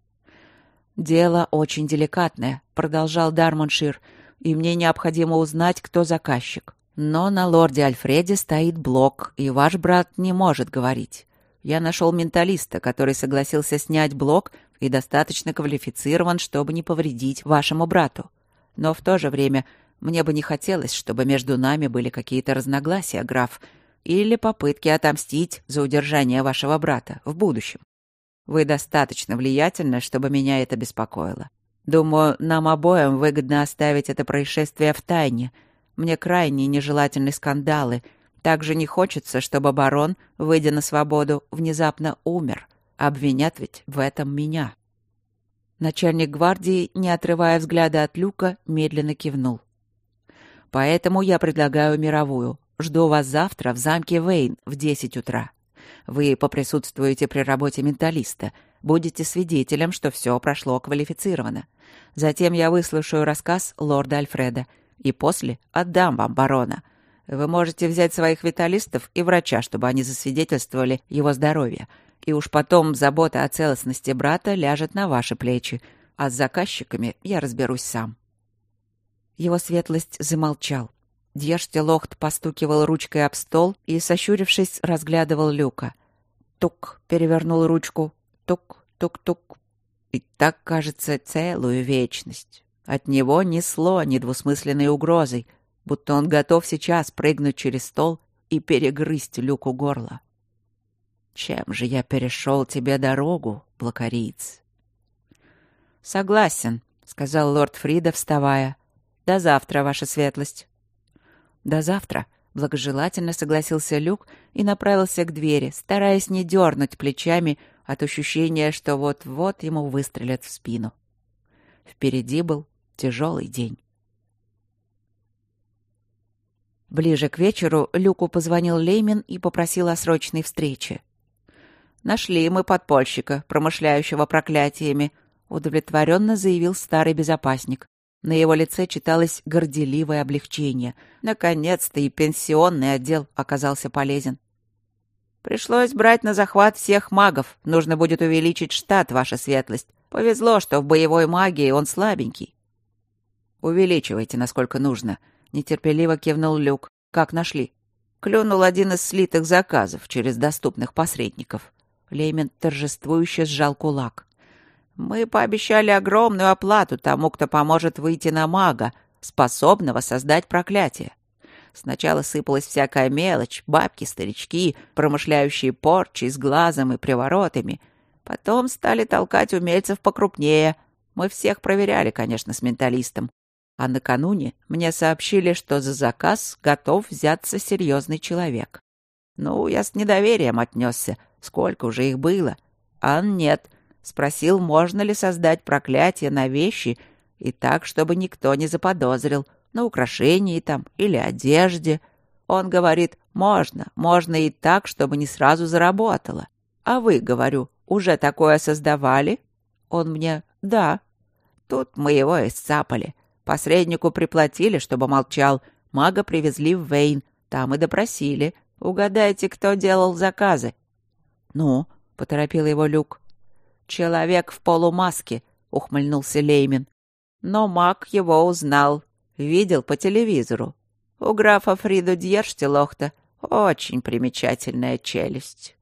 «Дело очень деликатное», — продолжал Дармоншир, «и мне необходимо узнать, кто заказчик. Но на лорде Альфреде стоит блок, и ваш брат не может говорить. Я нашел менталиста, который согласился снять блок и достаточно квалифицирован, чтобы не повредить вашему брату. Но в то же время мне бы не хотелось, чтобы между нами были какие-то разногласия, граф, или попытки отомстить за удержание вашего брата в будущем. Вы достаточно влиятельны, чтобы меня это беспокоило. Думаю, нам обоим выгодно оставить это происшествие в тайне. Мне крайне нежелательны скандалы. Также не хочется, чтобы барон, выйдя на свободу, внезапно умер. Обвинят ведь в этом меня». Начальник гвардии, не отрывая взгляда от Люка, медленно кивнул. «Поэтому я предлагаю мировую. Жду вас завтра в замке Вейн в десять утра. Вы поприсутствуете при работе менталиста, будете свидетелем, что все прошло квалифицированно. Затем я выслушаю рассказ лорда Альфреда и после отдам вам барона. Вы можете взять своих виталистов и врача, чтобы они засвидетельствовали его здоровье. И уж потом забота о целостности брата ляжет на ваши плечи, а с заказчиками я разберусь сам». Его светлость замолчал. Дьерштелохт постукивал ручкой об стол и, сощурившись, разглядывал Люка. Тук, перевернул ручку. Тук, тук-тук. И так, кажется, целую вечность. От него несло недвусмысленной угрозой, будто он готов сейчас прыгнуть через стол и перегрызть Люку горло. «Чем же я перешел тебе дорогу, блокариец?» «Согласен», — сказал лорд Фрида, вставая. «До завтра, ваша светлость». «До завтра», — благожелательно согласился Люк и направился к двери, стараясь не дернуть плечами от ощущения, что вот-вот ему выстрелят в спину. Впереди был тяжелый день. Ближе к вечеру Люку позвонил Леймен и попросил о срочной встрече. «Нашли мы подпольщика, промышляющего проклятиями», — удовлетворенно заявил старый безопасник. На его лице читалось горделивое облегчение. Наконец-то и пенсионный отдел оказался полезен. «Пришлось брать на захват всех магов. Нужно будет увеличить штат, ваша светлость. Повезло, что в боевой магии он слабенький». «Увеличивайте, насколько нужно», — нетерпеливо кивнул Люк. «Как нашли?» Клюнул один из слитых заказов через доступных посредников. Леймен торжествующе сжал кулак. «Мы пообещали огромную оплату тому, кто поможет выйти на мага, способного создать проклятие. Сначала сыпалась всякая мелочь, бабки, старички, промышляющие порчей с глазом и приворотами. Потом стали толкать умельцев покрупнее. Мы всех проверяли, конечно, с менталистом. А накануне мне сообщили, что за заказ готов взяться серьезный человек. Ну, я с недоверием отнесся. Сколько уже их было? А нет. Спросил, можно ли создать проклятие на вещи и так, чтобы никто не заподозрил, на украшении там или одежде. Он говорит, можно, можно и так, чтобы не сразу заработало. А вы, говорю, уже такое создавали? Он мне, да. Тут мы его исцапали. Посреднику приплатили, чтобы молчал. Мага привезли в Вейн, там и допросили. Угадайте, кто делал заказы? «Ну?» — поторопил его Люк. «Человек в полумаске», — ухмыльнулся Леймен. Но маг его узнал. Видел по телевизору. У графа Фрида Дьерштелохта очень примечательная челюсть.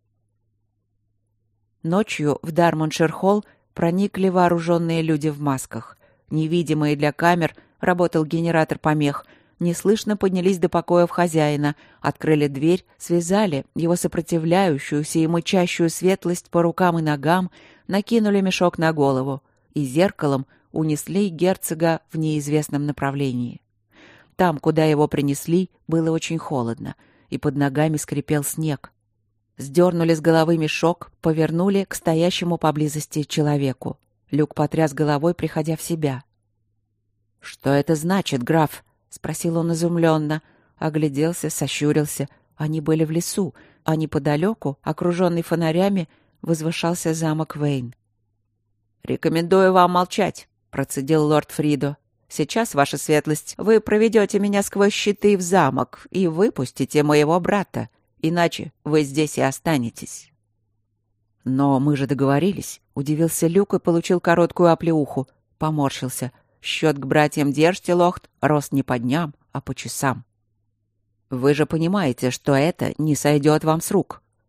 Ночью в Дармоншир-холл проникли вооруженные люди в масках. Невидимые для камер работал генератор помех. Неслышно поднялись до покоев хозяина, открыли дверь, связали его сопротивляющуюся и мычащую светлость по рукам и ногам, накинули мешок на голову и зеркалом унесли герцога в неизвестном направлении. Там, куда его принесли, было очень холодно, и под ногами скрипел снег. Сдернули с головы мешок, повернули к стоящему поблизости человеку. Люк потряс головой, приходя в себя. «Что это значит, граф?» — спросил он изумленно. Огляделся, сощурился. Они были в лесу, а неподалеку, окруженный фонарями, возвышался замок Вейн. «Рекомендую вам молчать», — процедил лорд Фридо. «Сейчас, ваша светлость, вы проведете меня сквозь щиты в замок и выпустите моего брата, иначе вы здесь и останетесь». «Но мы же договорились», — удивился Люк и получил короткую оплеуху. Поморщился. Счет к братьям Дьерштелохт рос не по дням, а по часам. «Вы же понимаете, что это не сойдет вам с рук», —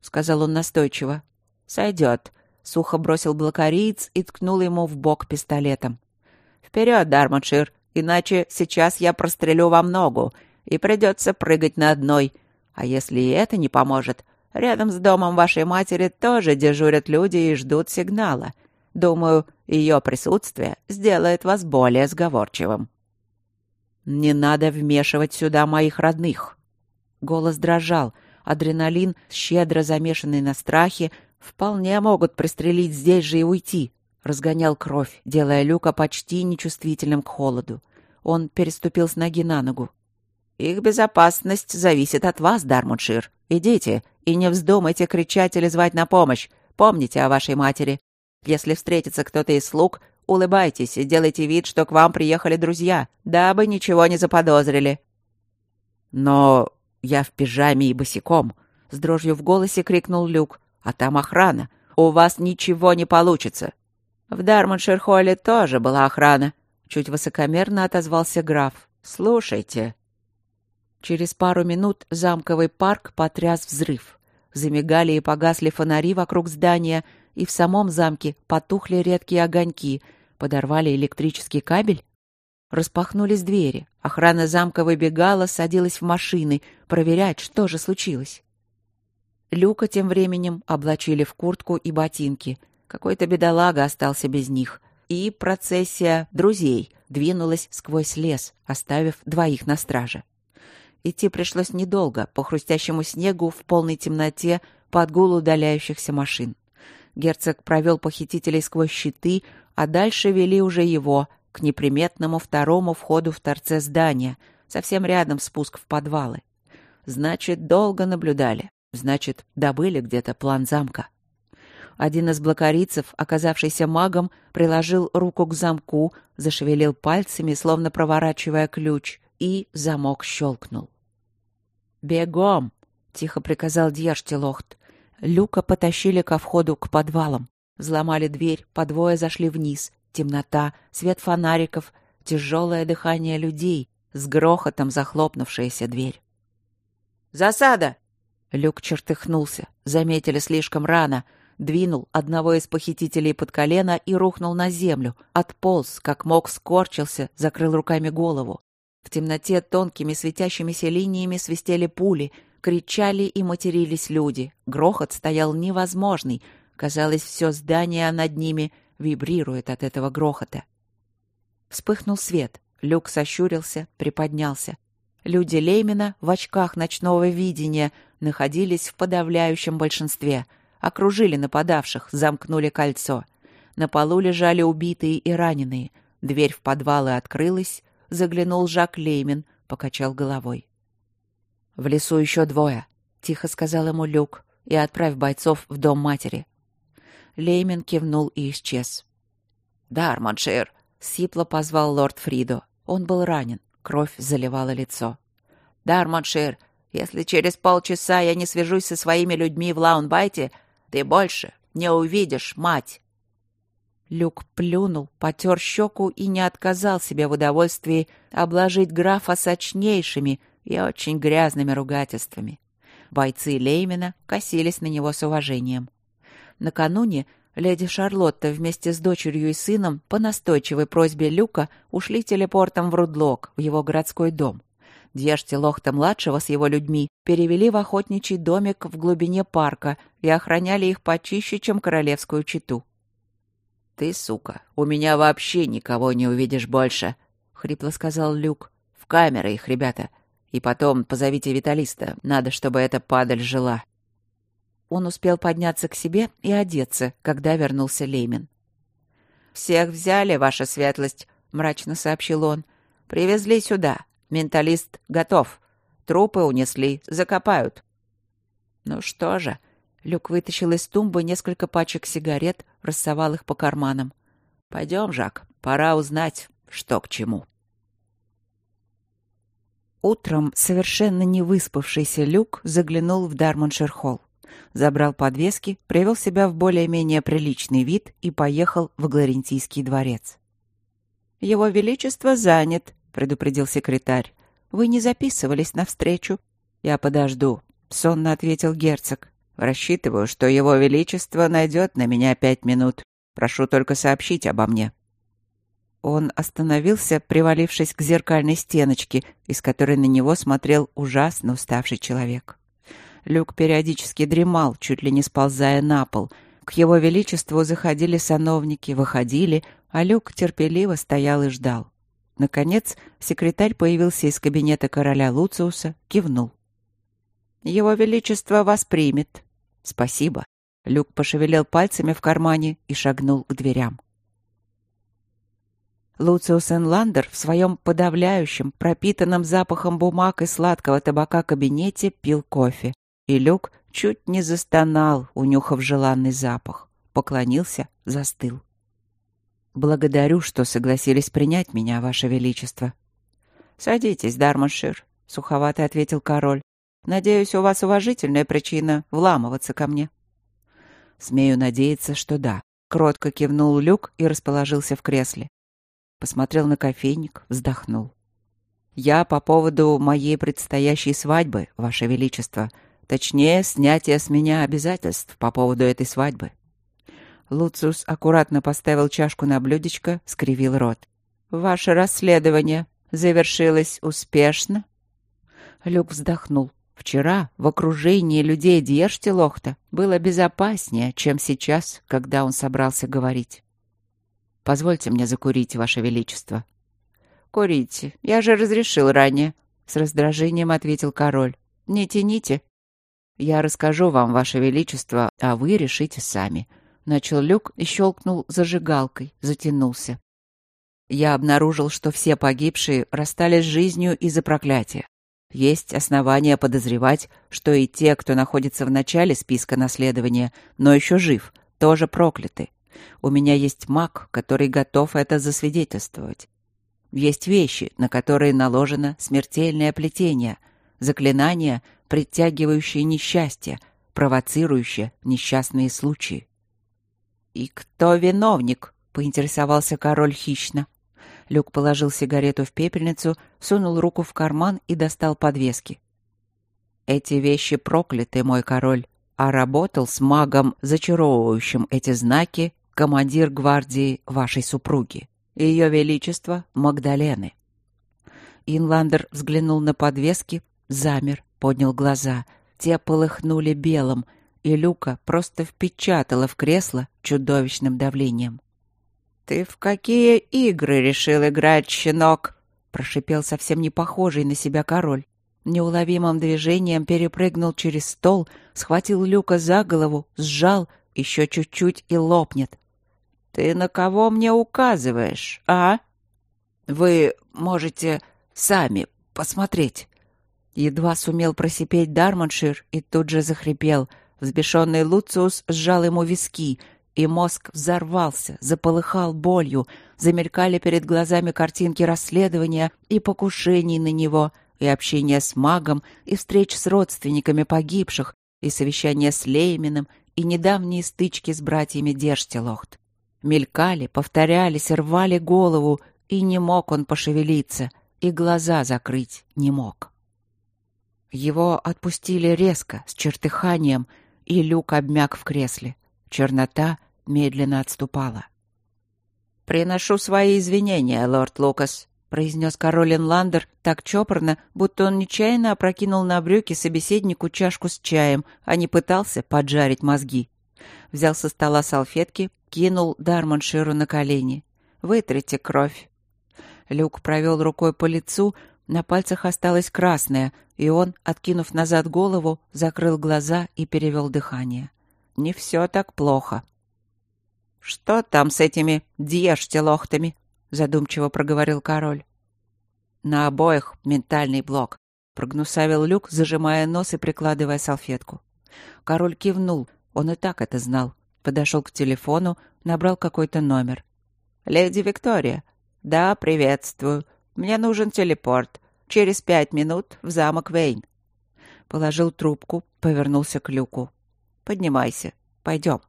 сказал он настойчиво. «Сойдет», — сухо бросил блокариец и ткнул ему в бок пистолетом. «Вперед, Дармоншир, иначе сейчас я прострелю вам ногу, и придется прыгать на одной. А если и это не поможет, рядом с домом вашей матери тоже дежурят люди и ждут сигнала. Думаю, ее присутствие сделает вас более сговорчивым». «Не надо вмешивать сюда моих родных». Голос дрожал. Адреналин, щедро замешанный на страхе, вполне могут пристрелить здесь же и уйти. Разгонял кровь, делая Люка почти нечувствительным к холоду. Он переступил с ноги на ногу. «Их безопасность зависит от вас, Дармоншир. Идите и не вздумайте кричать или звать на помощь. Помните о вашей матери. Если встретится кто-то из слуг, улыбайтесь и делайте вид, что к вам приехали друзья, дабы ничего не заподозрили». «Но я в пижаме и босиком», — с дрожью в голосе крикнул Люк. «А там охрана. У вас ничего не получится». «В Дармоншир-холле тоже была охрана», — чуть высокомерно отозвался граф. «Слушайте». Через пару минут замковый парк потряс взрыв. Замигали и погасли фонари вокруг здания, и в самом замке потухли редкие огоньки. Подорвали электрический кабель? Распахнулись двери. Охрана замка выбегала, садилась в машины, проверять, что же случилось. Люка тем временем облачили в куртку и ботинки. Какой-то бедолага остался без них. И процессия друзей двинулась сквозь лес, оставив двоих на страже. Идти пришлось недолго, по хрустящему снегу в полной темноте под гул удаляющихся машин. Герцог провел похитителей сквозь щиты, а дальше вели уже его к неприметному второму входу в торце здания, совсем рядом спуск в подвалы. Значит, долго наблюдали, значит, добыли где-то план замка. Один из блокарийцев, оказавшийся магом, приложил руку к замку, зашевелил пальцами, словно проворачивая ключ, и замок щелкнул. «Бегом!» — тихо приказал Дьерштилохт. Люка потащили ко входу к подвалам. Взломали дверь, по двое зашли вниз. Темнота, свет фонариков, тяжелое дыхание людей, с грохотом захлопнувшаяся дверь. «Засада!» Люк чертыхнулся. Заметили слишком рано. Двинул одного из похитителей под колено и рухнул на землю. Отполз, как мог, скорчился, закрыл руками голову. В темноте тонкими светящимися линиями свистели пули, кричали и матерились люди. Грохот стоял невозможный. Казалось, все здание над ними вибрирует от этого грохота. Вспыхнул свет. Люк сощурился, приподнялся. Люди Леймена в очках ночного видения находились в подавляющем большинстве. Окружили нападавших, замкнули кольцо. На полу лежали убитые и раненые. Дверь в подвалы открылась. Заглянул Жак Леймен, покачал головой. «В лесу еще двое», — тихо сказал ему Люк, — «и отправь бойцов в дом матери». Леймен кивнул и исчез. «Дармоншир!» — сипло позвал лорд Фридо. Он был ранен, кровь заливала лицо. «Дармоншир, если через полчаса я не свяжусь со своими людьми в Лаунбайте, ты больше не увидишь мать!» Люк плюнул, потер щеку и не отказал себе в удовольствии обложить графа сочнейшими и очень грязными ругательствами. Бойцы Леймена косились на него с уважением. Накануне леди Шарлотта вместе с дочерью и сыном по настойчивой просьбе Люка ушли телепортом в Рудлок, в его городской дом. Дьерштилохта-младшего с его людьми перевели в охотничий домик в глубине парка и охраняли их почище, чем королевскую чету. «Ты, сука, у меня вообще никого не увидишь больше», — хрипло сказал Люк. «В камеры их, ребята. И потом позовите Виталиста. Надо, чтобы эта падаль жила». Он успел подняться к себе и одеться, когда вернулся Леймен. «Всех взяли, ваша светлость», — мрачно сообщил он. «Привезли сюда. Менталист готов. Трупы унесли, закопают». «Ну что же...» Люк вытащил из тумбы несколько пачек сигарет, рассовал их по карманам. «Пойдем, Жак, пора узнать, что к чему». Утром совершенно не выспавшийся Люк заглянул в Дармоншир-холл. Забрал подвески, привел себя в более-менее приличный вид и поехал в Гларентийский дворец. «Его Величество занят», — предупредил секретарь. «Вы не записывались на встречу?» «Я подожду», — сонно ответил герцог. Рассчитываю, что его величество найдет на меня пять минут. Прошу только сообщить обо мне». Он остановился, привалившись к зеркальной стеночке, из которой на него смотрел ужасно уставший человек. Люк периодически дремал, чуть ли не сползая на пол. К его величеству заходили сановники, выходили, а Люк терпеливо стоял и ждал. Наконец, секретарь появился из кабинета короля Луциуса, кивнул. «Его величество вас примет». «Спасибо». Люк пошевелил пальцами в кармане и шагнул к дверям. Луциус Энландер в своем подавляющем, пропитанном запахом бумаг и сладкого табака кабинете пил кофе. И Люк чуть не застонал, унюхав желанный запах. Поклонился, застыл. «Благодарю, что согласились принять меня, Ваше Величество». «Садитесь, Дармоншир», — суховато ответил король. «Надеюсь, у вас уважительная причина вламываться ко мне». «Смею надеяться, что да», — кротко кивнул Люк и расположился в кресле. Посмотрел на кофейник, вздохнул. «Я по поводу моей предстоящей свадьбы, Ваше Величество. Точнее, снятия с меня обязательств по поводу этой свадьбы». Луциус аккуратно поставил чашку на блюдечко, скривил рот. «Ваше расследование завершилось успешно?» Люк вздохнул. Вчера в окружении людей Дьерштилохта было безопаснее, чем сейчас, когда он собрался говорить. «Позвольте мне закурить, Ваше Величество». «Курите. Я же разрешил ранее», — с раздражением ответил король. «Не тяните». «Я расскажу вам, Ваше Величество, а вы решите сами». Начал Люк и щелкнул зажигалкой, затянулся. «Я обнаружил, что все погибшие расстались с жизнью из-за проклятия. Есть основания подозревать, что и те, кто находится в начале списка наследования, но еще жив, тоже прокляты. У меня есть маг, который готов это засвидетельствовать. Есть вещи, на которые наложено смертельное плетение, заклинания, притягивающие несчастье, провоцирующие несчастные случаи». «И кто виновник?» — поинтересовался король хищно. Люк положил сигарету в пепельницу, сунул руку в карман и достал подвески. «Эти вещи прокляты, мой король, а работал с магом, зачаровывающим эти знаки, командир гвардии вашей супруги, ее величество Магдалены». Инландер взглянул на подвески, замер, поднял глаза. Те полыхнули белым, и Люка просто впечатала в кресло чудовищным давлением. «Ты в какие игры решил играть, щенок?» — прошипел совсем не похожий на себя король. Неуловимым движением перепрыгнул через стол, схватил Люка за голову, сжал, еще чуть-чуть и лопнет. «Ты на кого мне указываешь, а?» «Вы можете сами посмотреть». Едва сумел просипеть Дармоншир и тут же захрипел. Взбешенный Луциус сжал ему виски, и мозг взорвался, заполыхал болью, замелькали перед глазами картинки расследования и покушений на него, и общения с магом, и встреч с родственниками погибших, и совещания с Лейменом, и недавние стычки с братьями Дьерштилохт. Мелькали, повторялись, рвали голову, и не мог он пошевелиться, и глаза закрыть не мог. Его отпустили резко, с чертыханием, и Люк обмяк в кресле. Чернота медленно отступала. «Приношу свои извинения, лорд Лукас», — произнес король Энландер так чопорно, будто он нечаянно опрокинул на брюки собеседнику чашку с чаем, а не пытался поджарить мозги. Взял со стола салфетки, кинул Дармонширу на колени. «Вытрите кровь». Люк провел рукой по лицу, на пальцах осталось красное, и он, откинув назад голову, закрыл глаза и перевел дыхание. Не все так плохо. «Что там с этими Дьерштилохтами?» — задумчиво проговорил король. «На обоих ментальный блок», — прогнусавил Люк, зажимая нос и прикладывая салфетку. Король кивнул, он и так это знал. Подошел к телефону, набрал какой-то номер. «Леди Виктория?» «Да, приветствую. Мне нужен телепорт. Через пять минут в замок Вейн». Положил трубку, повернулся к Люку. «Поднимайся. Пойдем».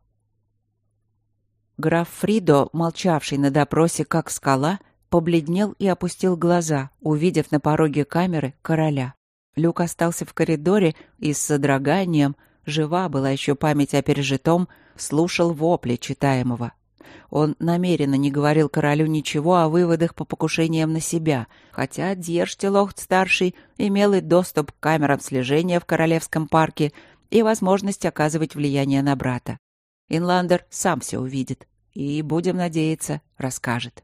Граф Фридо, молчавший на допросе как скала, побледнел и опустил глаза, увидев на пороге камеры короля. Люк остался в коридоре и с содроганием, жива была еще память о пережитом, слушал вопли читаемого. Он намеренно не говорил королю ничего о выводах по покушениям на себя, хотя Дьерштилохт-старший имел и доступ к камерам слежения в Королевском парке и возможность оказывать влияние на брата. Инландер сам все увидит и, будем надеяться, расскажет.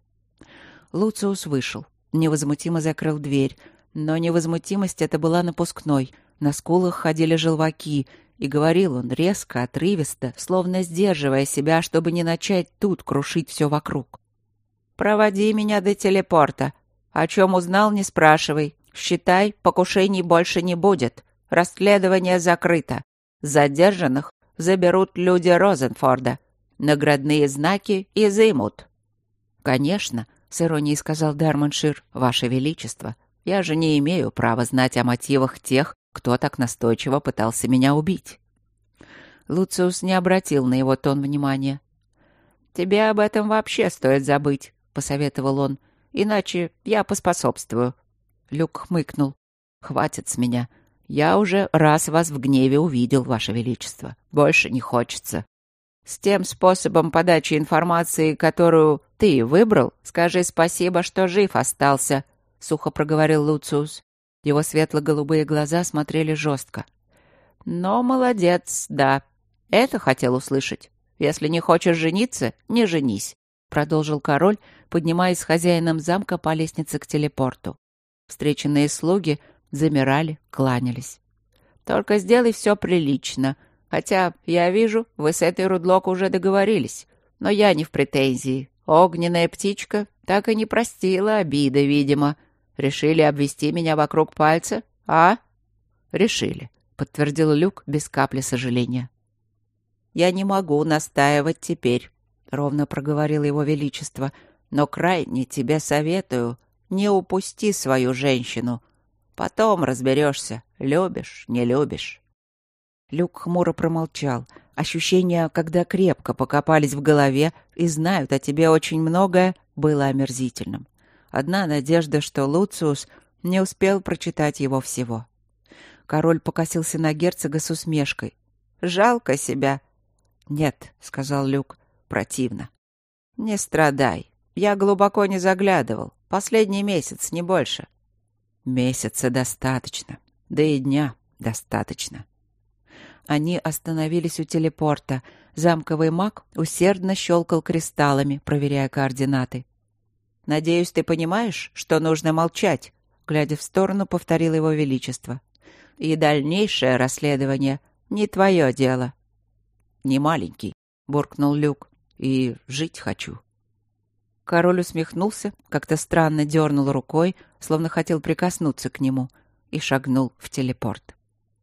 Луциус вышел, невозмутимо закрыл дверь, но невозмутимость эта была напускной, на скулах ходили желваки, и говорил он резко, отрывисто, словно сдерживая себя, чтобы не начать тут крушить все вокруг. «Проводи меня до телепорта. О чем узнал, не спрашивай. Считай, покушений больше не будет. Расследование закрыто. Задержанных заберут люди Розенфорда. Наградные знаки изымут». «Конечно», — с иронией сказал Дармоншир, — «Ваше Величество, я же не имею права знать о мотивах тех, кто так настойчиво пытался меня убить». Луциус не обратил на его тон внимания. «Тебе об этом вообще стоит забыть», — посоветовал он. «Иначе я поспособствую». Люк хмыкнул. «Хватит с меня. Я уже раз вас в гневе увидел, Ваше Величество. Больше не хочется. С тем способом подачи информации, которую ты выбрал, скажи спасибо, что жив остался», — сухо проговорил Луциус. Его светло-голубые глаза смотрели жестко. «Но молодец, да. Это хотел услышать. Если не хочешь жениться, не женись», — продолжил король, поднимаясь с хозяином замка по лестнице к телепорту. Встреченные слуги замирали, кланялись. «Только сделай все прилично. Хотя, я вижу, вы с этой Рудлок уже договорились. Но я не в претензии. Огненная птичка так и не простила обиды, видимо. Решили обвести меня вокруг пальца, а?» «Решили», — подтвердил Люк без капли сожаления. «Я не могу настаивать теперь», — ровно проговорил его величество, «но крайне тебе советую, не упусти свою женщину. Потом разберешься, любишь, не любишь». Люк хмуро промолчал. Ощущение, когда крепко покопались в голове и знают о тебе очень многое, было омерзительным. Одна надежда, что Луциус не успел прочитать его всего. Король покосился на герцога с усмешкой. «Жалко себя». «Нет», — сказал Люк, — «противно». «Не страдай. Я глубоко не заглядывал. Последний месяц, не больше». «Месяца достаточно. Да и дня достаточно». Они остановились у телепорта. Замковый маг усердно щелкал кристаллами, проверяя координаты. «Надеюсь, ты понимаешь, что нужно молчать», — глядя в сторону, повторил его величество. «И дальнейшее расследование не твое дело». «Не маленький», — буркнул Люк, — «и жить хочу». Король усмехнулся, как-то странно дернул рукой, словно хотел прикоснуться к нему, и шагнул в телепорт.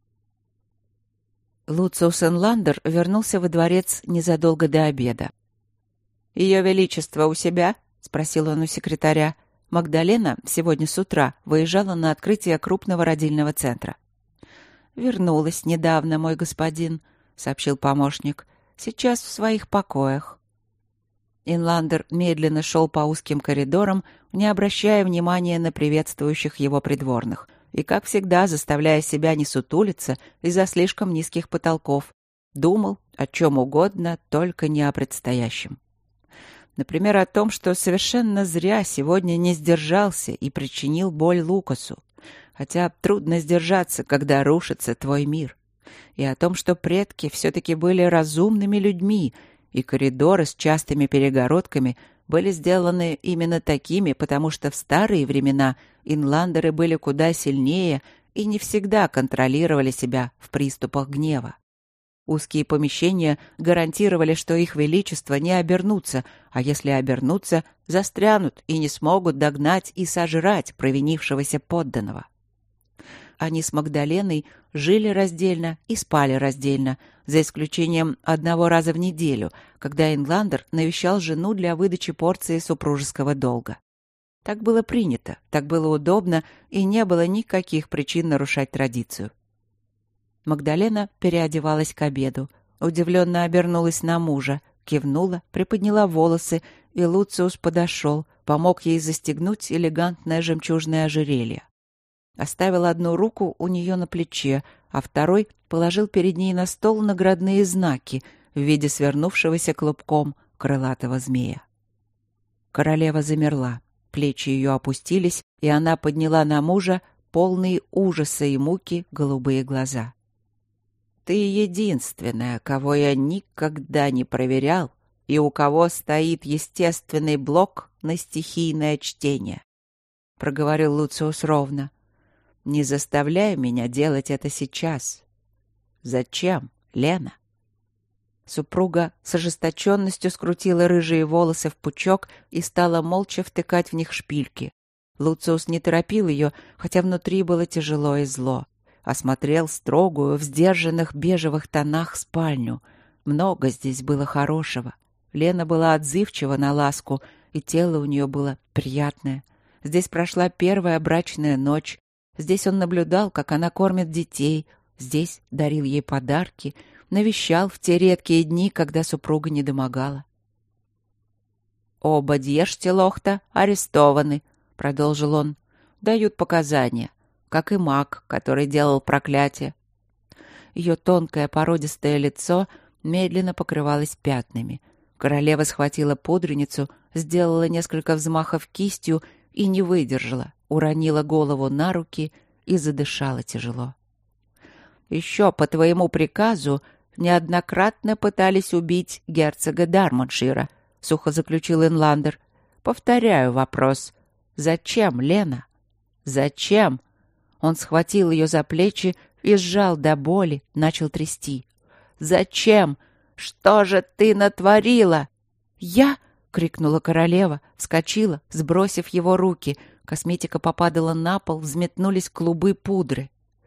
Луциус Инландер вернулся во дворец незадолго до обеда. «Ее Величество у себя?» — спросил он у секретаря. Магдалена сегодня с утра выезжала на открытие крупного родильного центра. «Вернулась недавно, мой господин», — сообщил помощник. «Сейчас в своих покоях». Инландер медленно шел по узким коридорам, не обращая внимания на приветствующих его придворных, и, как всегда, заставляя себя не сутулиться из-за слишком низких потолков, думал о чем угодно, только не о предстоящем. Например, о том, что совершенно зря сегодня не сдержался и причинил боль Лукасу, хотя трудно сдержаться, когда рушится твой мир, и о том, что предки все-таки были разумными людьми, и коридоры с частыми перегородками были сделаны именно такими, потому что в старые времена инландеры были куда сильнее и не всегда контролировали себя в приступах гнева. Узкие помещения гарантировали, что их величество не обернутся, а если обернутся, застрянут и не смогут догнать и сожрать провинившегося подданного. Они с Магдаленой жили раздельно и спали раздельно, за исключением одного раза в неделю, когда Инландер навещал жену для выдачи порции супружеского долга. Так было принято, так было удобно, и не было никаких причин нарушать традицию. Магдалена переодевалась к обеду, удивленно обернулась на мужа, кивнула, приподняла волосы, и Луциус подошел, помог ей застегнуть элегантное жемчужное ожерелье. Оставил одну руку у нее на плече, а второй положил перед ней на стол наградные знаки в виде свернувшегося клубком крылатого змея. Королева замерла, плечи ее опустились, и она подняла на мужа полные ужаса и муки голубые глаза. «Ты единственная, кого я никогда не проверял и у кого стоит естественный блок на стихийное чтение», — проговорил Луциус ровно. «Не заставляй меня делать это сейчас. Зачем, Лена?» Супруга с ожесточенностью скрутила рыжие волосы в пучок и стала молча втыкать в них шпильки. Луциус не торопил ее, хотя внутри было тяжело и зло. Осмотрел строгую, в сдержанных бежевых тонах спальню. Много здесь было хорошего. Лена была отзывчива на ласку, и тело у нее было приятное. Здесь прошла первая брачная ночь. Здесь он наблюдал, как она кормит детей. Здесь дарил ей подарки, навещал в те редкие дни, когда супруга недомогала. «Оба Дьештилохта арестованы», — продолжил он. «Дают показания, как и маг, который делал проклятие». Ее тонкое породистое лицо медленно покрывалось пятнами. Королева схватила пудреницу, сделала несколько взмахов кистью и не выдержала, уронила голову на руки и задышала тяжело. «Еще по твоему приказу неоднократно пытались убить герцога Дармоншира», — сухо заключил Инландер. «Повторяю вопрос. Зачем, Лена? Зачем?» Он схватил ее за плечи и сжал до боли, начал трясти. «Зачем? Что же ты натворила?» «Я?» — крикнула королева, вскочила, сбросив его руки. Косметика попадала на пол, взметнулись клубы пудры.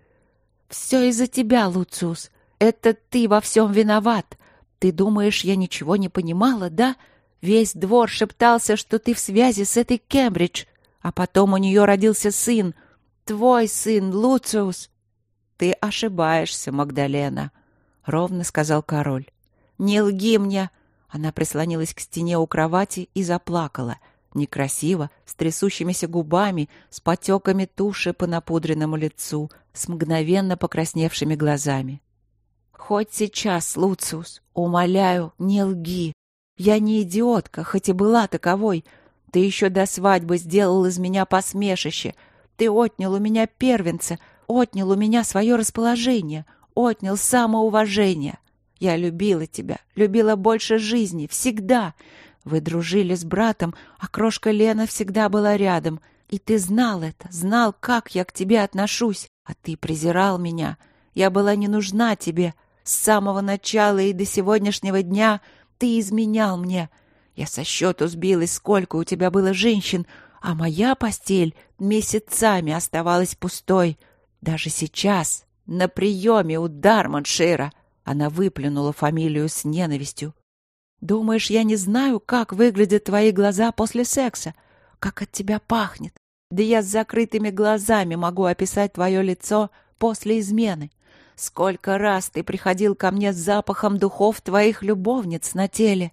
«Все из-за тебя, Луциус. Это ты во всем виноват. Ты думаешь, я ничего не понимала, да? Весь двор шептался, что ты в связи с этой Кембридж. А потом у нее родился сын. Твой сын, Луциус». «Ты ошибаешься, Магдалена», — ровно сказал король. «Не лги мне!» Она прислонилась к стене у кровати и заплакала. Некрасиво, с трясущимися губами, с потеками туши по напудренному лицу, с мгновенно покрасневшими глазами. «Хоть сейчас, Луциус, умоляю, не лги. Я не идиотка, хоть и была таковой. Ты еще до свадьбы сделал из меня посмешище. Ты отнял у меня первенца, отнял у меня свое расположение, отнял самоуважение. Я любила тебя, любила больше жизни, всегда. Вы дружили с братом, а крошка Лена всегда была рядом. И ты знал это, знал, как я к тебе отношусь, а ты презирал меня. Я была не нужна тебе. С самого начала и до сегодняшнего дня ты изменял мне. Я со счету сбилась, сколько у тебя было женщин, а моя постель месяцами оставалась пустой. Даже сейчас, на приеме у Дармоншира». Она выплюнула фамилию с ненавистью. «Думаешь, я не знаю, как выглядят твои глаза после секса? Как от тебя пахнет? Да я с закрытыми глазами могу описать твое лицо после измены. Сколько раз ты приходил ко мне с запахом духов твоих любовниц на теле?»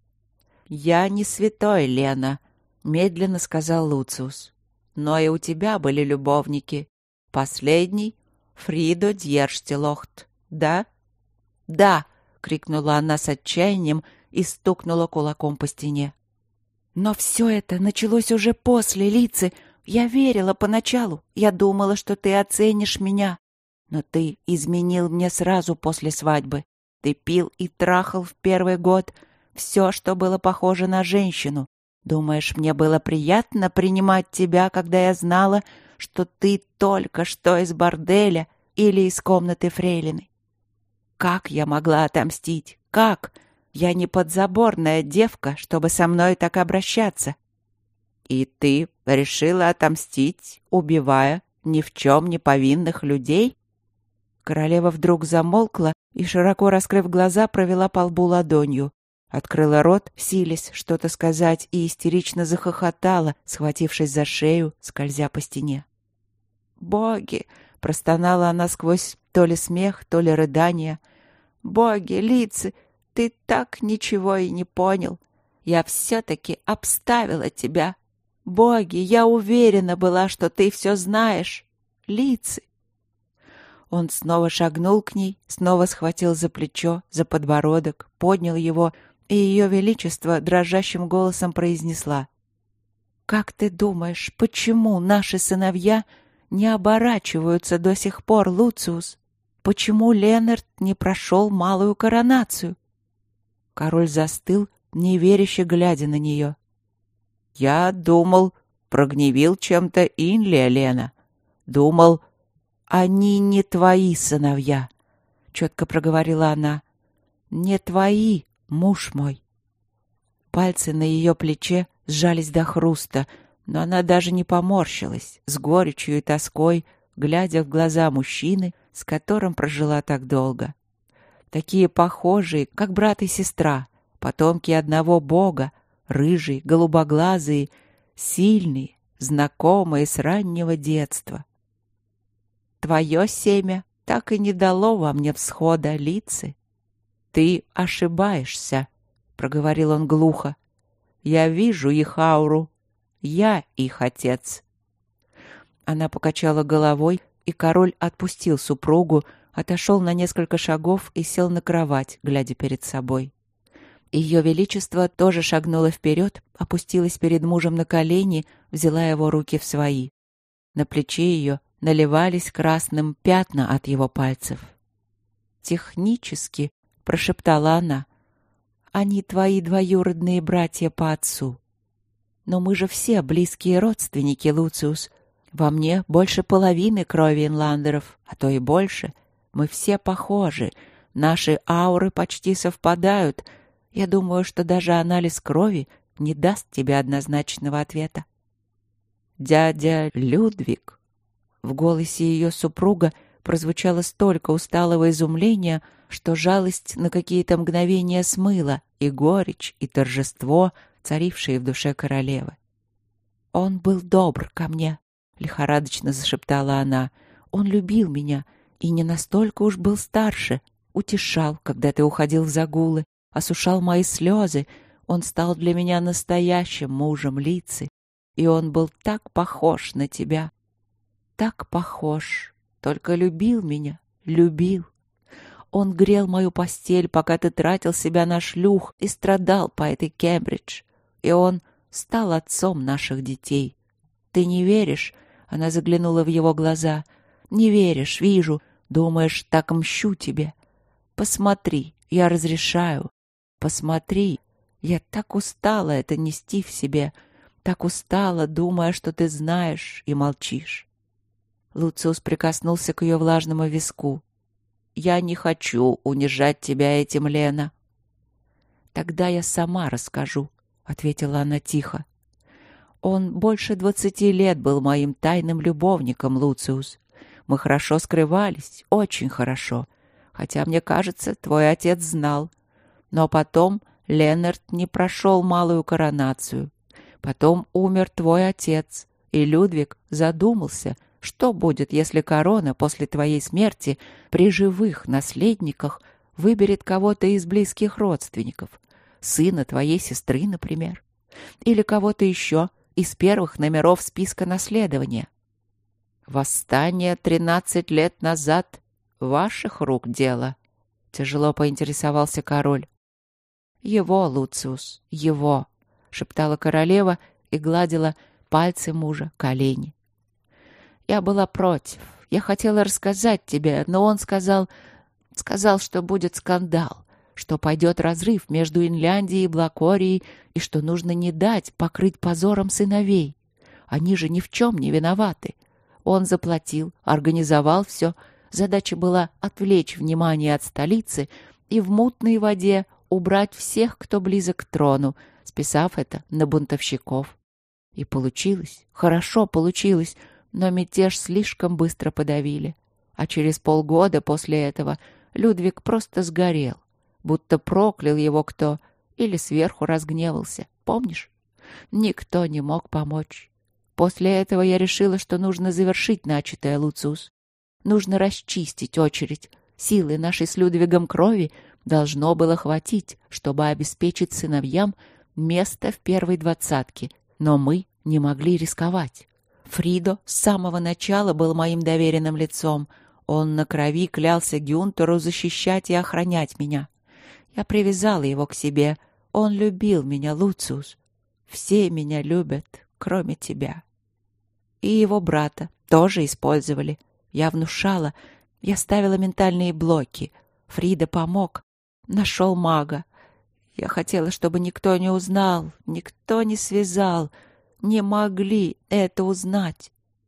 «Я не святой, Лена», — медленно сказал Луциус. «Но и у тебя были любовники. Последний — Фридо Дьерштилохт, да?» «Да!» — крикнула она с отчаянием и стукнула кулаком по стене. «Но все это началось уже после, Лицы. Я верила поначалу. Я думала, что ты оценишь меня. Но ты изменил мне сразу после свадьбы. Ты пил и трахал в первый год все, что было похоже на женщину. Думаешь, мне было приятно принимать тебя, когда я знала, что ты только что из борделя или из комнаты фрейлины? Как я могла отомстить? Как? Я не подзаборная девка, чтобы со мной так обращаться. И ты решила отомстить, убивая ни в чем не повинных людей?» Королева вдруг замолкла и, широко раскрыв глаза, провела по лбу ладонью. Открыла рот, силясь что-то сказать, и истерично захохотала, схватившись за шею, скользя по стене. «Боги!» — простонала она сквозь то ли смех, то ли рыдание. «Боги, Лицы, ты так ничего и не понял. Я все-таки обставила тебя. Боги, я уверена была, что ты все знаешь. Лици!» Он снова шагнул к ней, снова схватил за плечо, за подбородок, поднял его, и ее величество дрожащим голосом произнесла: «Как ты думаешь, почему наши сыновья не оборачиваются до сих пор, Луциус? Почему Ленард не прошел малую коронацию?» Король застыл, неверяще глядя на нее. «Я думал, прогневил чем-то Инлия, Лена. Думал, они не твои сыновья», — четко проговорила она. «Не твои, муж мой». Пальцы на ее плече сжались до хруста, но она даже не поморщилась, с горечью и тоской, глядя в глаза мужчины, с которым прожила так долго. Такие похожие, как брат и сестра, потомки одного бога, рыжие, голубоглазые, сильные, знакомые с раннего детства. «Твое семя так и не дало во мне всхода, Лици. Ты ошибаешься», — проговорил он глухо. «Я вижу их ауру. Я их отец». Она покачала головой, и король отпустил супругу, отошел на несколько шагов и сел на кровать, глядя перед собой. Ее величество тоже шагнуло вперед, опустилась перед мужем на колени, взяла его руки в свои. На плече ее наливались красным пятна от его пальцев. «Технически», — прошептала она, — «они твои двоюродные братья по отцу. Но мы же все близкие родственники, Луциус. Во мне больше половины крови инландеров, а то и больше. Мы все похожи, наши ауры почти совпадают. Я думаю, что даже анализ крови не даст тебе однозначного ответа». «Дядя Людвиг». В голосе ее супруга прозвучало столько усталого изумления, что жалость на какие-то мгновения смыла и горечь, и торжество, царившие в душе королевы. «Он был добр ко мне», — лихорадочно зашептала она. «Он любил меня и не настолько уж был старше. Утешал, когда ты уходил в загулы, осушал мои слезы. Он стал для меня настоящим мужем, Лици, и он был так похож на тебя. Так похож, только любил меня, любил. Он грел мою постель, пока ты тратил себя на шлюх и страдал по этой Кембридж. И он стал отцом наших детей. Ты не веришь?» Она заглянула в его глаза. «Не веришь, вижу. Думаешь, так мщу тебе. Посмотри, я разрешаю. Посмотри. Я так устала это нести в себе. Так устала, думая, что ты знаешь, и молчишь». Луциус прикоснулся к ее влажному виску. «Я не хочу унижать тебя этим, Лена». «Тогда я сама расскажу», — ответила она тихо. «Он больше двадцати лет был моим тайным любовником, Луциус. Мы хорошо скрывались, очень хорошо. Хотя, мне кажется, твой отец знал. Но потом Ленард не прошел малую коронацию. Потом умер твой отец, и Людвиг задумался, что будет, если корона после твоей смерти при живых наследниках выберет кого-то из близких родственников, сына твоей сестры, например, или кого-то еще из первых номеров списка наследования. Восстание тринадцать лет назад — ваших рук дело», — тяжело поинтересовался король. «Его, Луциус, его», — шептала королева и гладила пальцы мужа, колени. «Я была против. Я хотела рассказать тебе, но он сказал... сказал, что будет скандал, что пойдет разрыв между Инляндией и Блакорией и что нужно не дать покрыть позором сыновей. Они же ни в чем не виноваты. Он заплатил, организовал все. Задача была отвлечь внимание от столицы и в мутной воде убрать всех, кто близок к трону, списав это на бунтовщиков. И получилось, хорошо получилось, но мятеж слишком быстро подавили. А через полгода после этого Людвиг просто сгорел, будто проклял его кто или сверху разгневался. Помнишь? Никто не мог помочь. После этого я решила, что нужно завершить начатое, Луциус. Нужно расчистить очередь. Силы нашей с Людвигом крови должно было хватить, чтобы обеспечить сыновьям место в первой двадцатке. Но мы не могли рисковать. Фридо с самого начала был моим доверенным лицом. Он на крови клялся Гюнтеру защищать и охранять меня. Я привязала его к себе. Он любил меня, Луциус. Все меня любят, кроме тебя. И его брата тоже использовали. Я внушала, я ставила ментальные блоки. Фридо помог, нашел мага. Я хотела, чтобы никто не узнал, никто не связал, не могли это узнать.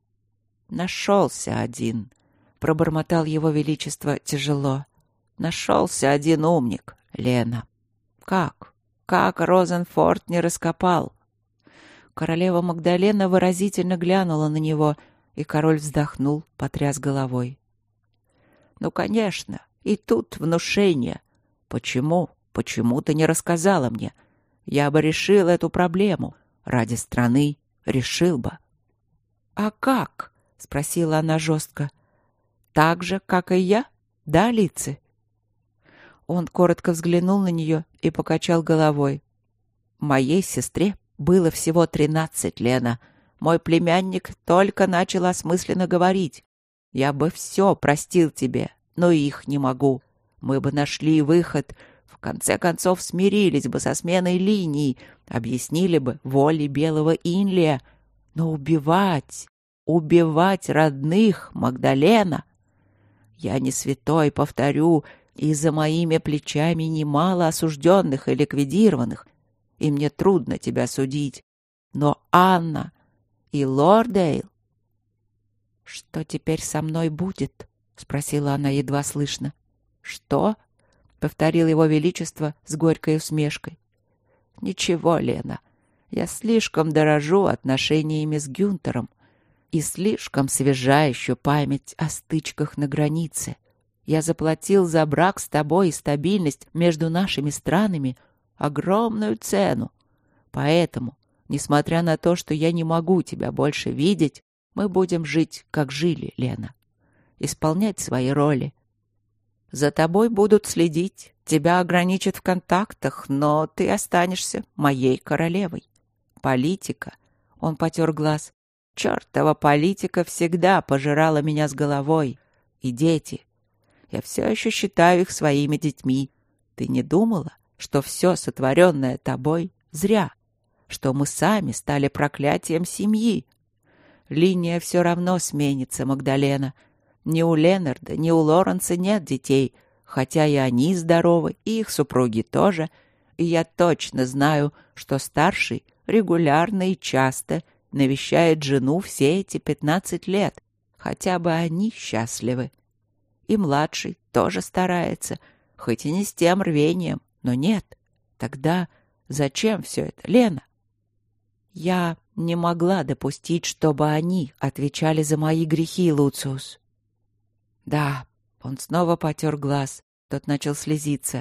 Нашелся один, пробормотал его величество тяжело. Нашелся один умник, Лена. Как? Как Розенфорд не раскопал? Королева Магдалена выразительно глянула на него, и король вздохнул, потряс головой. Ну, конечно, и тут внушение. Почему? Почему ты не рассказала мне? Я бы решил эту проблему. Ради страны решил бы. — А как? — спросила она жестко. — Так же, как и я? Да, Лици? Он коротко взглянул на нее и покачал головой. — Моей сестре было всего тринадцать, Лена. Мой племянник только начал осмысленно говорить. Я бы все простил тебе, но их не могу. Мы бы нашли выход, в конце концов смирились бы со сменой линий, объяснили бы воле белого Инлия. Но убивать, убивать родных, Магдалена! Я не святой, повторю, и за моими плечами немало осужденных и ликвидированных, и мне трудно тебя судить. Но Анна и Лордейл... — Что теперь со мной будет? — спросила она едва слышно. — Что? — повторил его величество с горькой усмешкой. — Ничего, Лена. Я слишком дорожу отношениями с Гюнтером и слишком свежа еще память о стычках на границе. Я заплатил за брак с тобой и стабильность между нашими странами огромную цену. Поэтому, несмотря на то, что я не могу тебя больше видеть, мы будем жить, как жили, Лена. Исполнять свои роли. За тобой будут следить, тебя ограничат в контактах, но ты останешься моей королевой. Политика. Он потер глаз. Чертова политика всегда пожирала меня с головой. И дети. Я все еще считаю их своими детьми. Ты не думала, что все сотворенное тобой зря? Что мы сами стали проклятием семьи? Линия все равно сменится, Магдалена. Ни у Ленарда, ни у Лоренса нет детей, хотя и они здоровы, и их супруги тоже. И я точно знаю, что старший регулярно и часто навещает жену все эти пятнадцать лет. Хотя бы они счастливы. И младший тоже старается, хоть и не с тем рвением, но нет. Тогда зачем все это, Лена? Я не могла допустить, чтобы они отвечали за мои грехи, Луциус. Да, он снова потер глаз, тот начал слезиться.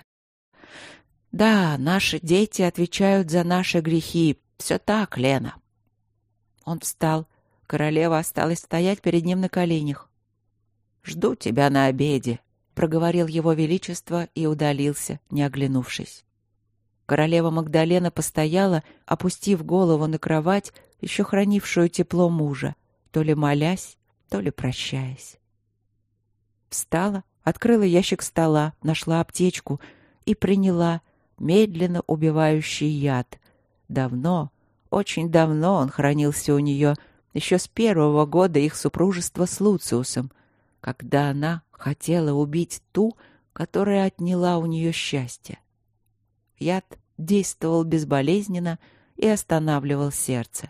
Да, наши дети отвечают за наши грехи. Все так, Лена. Он встал. Королева осталась стоять перед ним на коленях. «Жду тебя на обеде», — проговорил его величество и удалился, не оглянувшись. Королева Магдалена постояла, опустив голову на кровать, еще хранившую тепло мужа, то ли молясь, то ли прощаясь. Встала, открыла ящик стола, нашла аптечку и приняла медленно убивающий яд. Давно, очень давно он хранился у нее, еще с первого года их супружества с Луциусом, когда она хотела убить ту, которая отняла у нее счастье. Яд действовал безболезненно и останавливал сердце.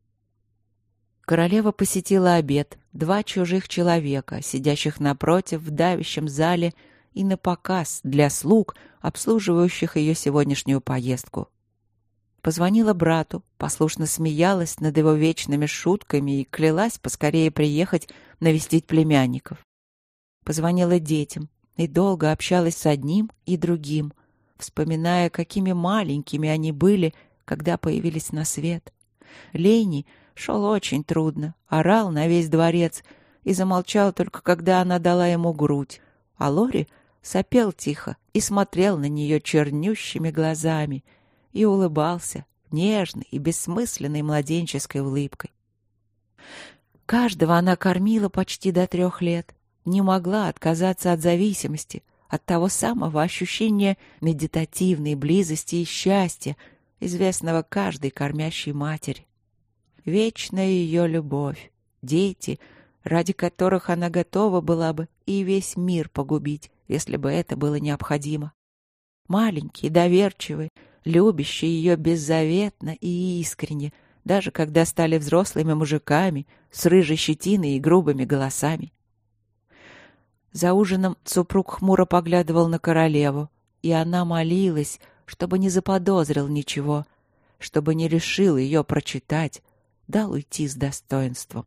Королева посетила обед. Два чужих человека, сидящих напротив в давящем зале и напоказ для слуг, обслуживающих ее сегодняшнюю поездку. Позвонила брату, послушно смеялась над его вечными шутками и клялась поскорее приехать навестить племянников. Позвонила детям и долго общалась с одним и другим, вспоминая, какими маленькими они были, когда появились на свет. Лени шел очень трудно, орал на весь дворец и замолчал только когда она дала ему грудь, а Лори сопел тихо и смотрел на нее чернющими глазами и улыбался нежной и бессмысленной младенческой улыбкой. Каждого она кормила почти до трех лет, не могла отказаться от зависимости, от того самого ощущения медитативной близости и счастья, известного каждой кормящей матери. Вечная ее любовь, дети, ради которых она готова была бы и весь мир погубить, если бы это было необходимо. Маленькие, доверчивые, любящие ее беззаветно и искренне, даже когда стали взрослыми мужиками с рыжей щетиной и грубыми голосами. За ужином супруг хмуро поглядывал на королеву, и она молилась, чтобы не заподозрил ничего, чтобы не решил ее прочитать, дал уйти с достоинством.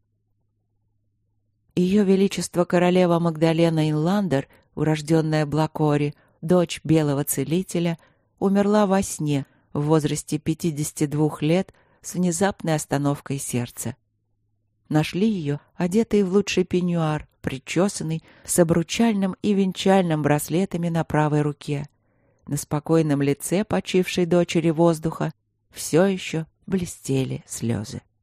Ее Величество королева Магдалена Инландер, урожденная Блакори, дочь белого целителя, умерла во сне в возрасте пятидесяти двух лет с внезапной остановкой сердца. Нашли ее, одетой в лучший пеньюар, причесанной, с обручальным и венчальным браслетами на правой руке. На спокойном лице почившей дочери воздуха все еще блестели слезы.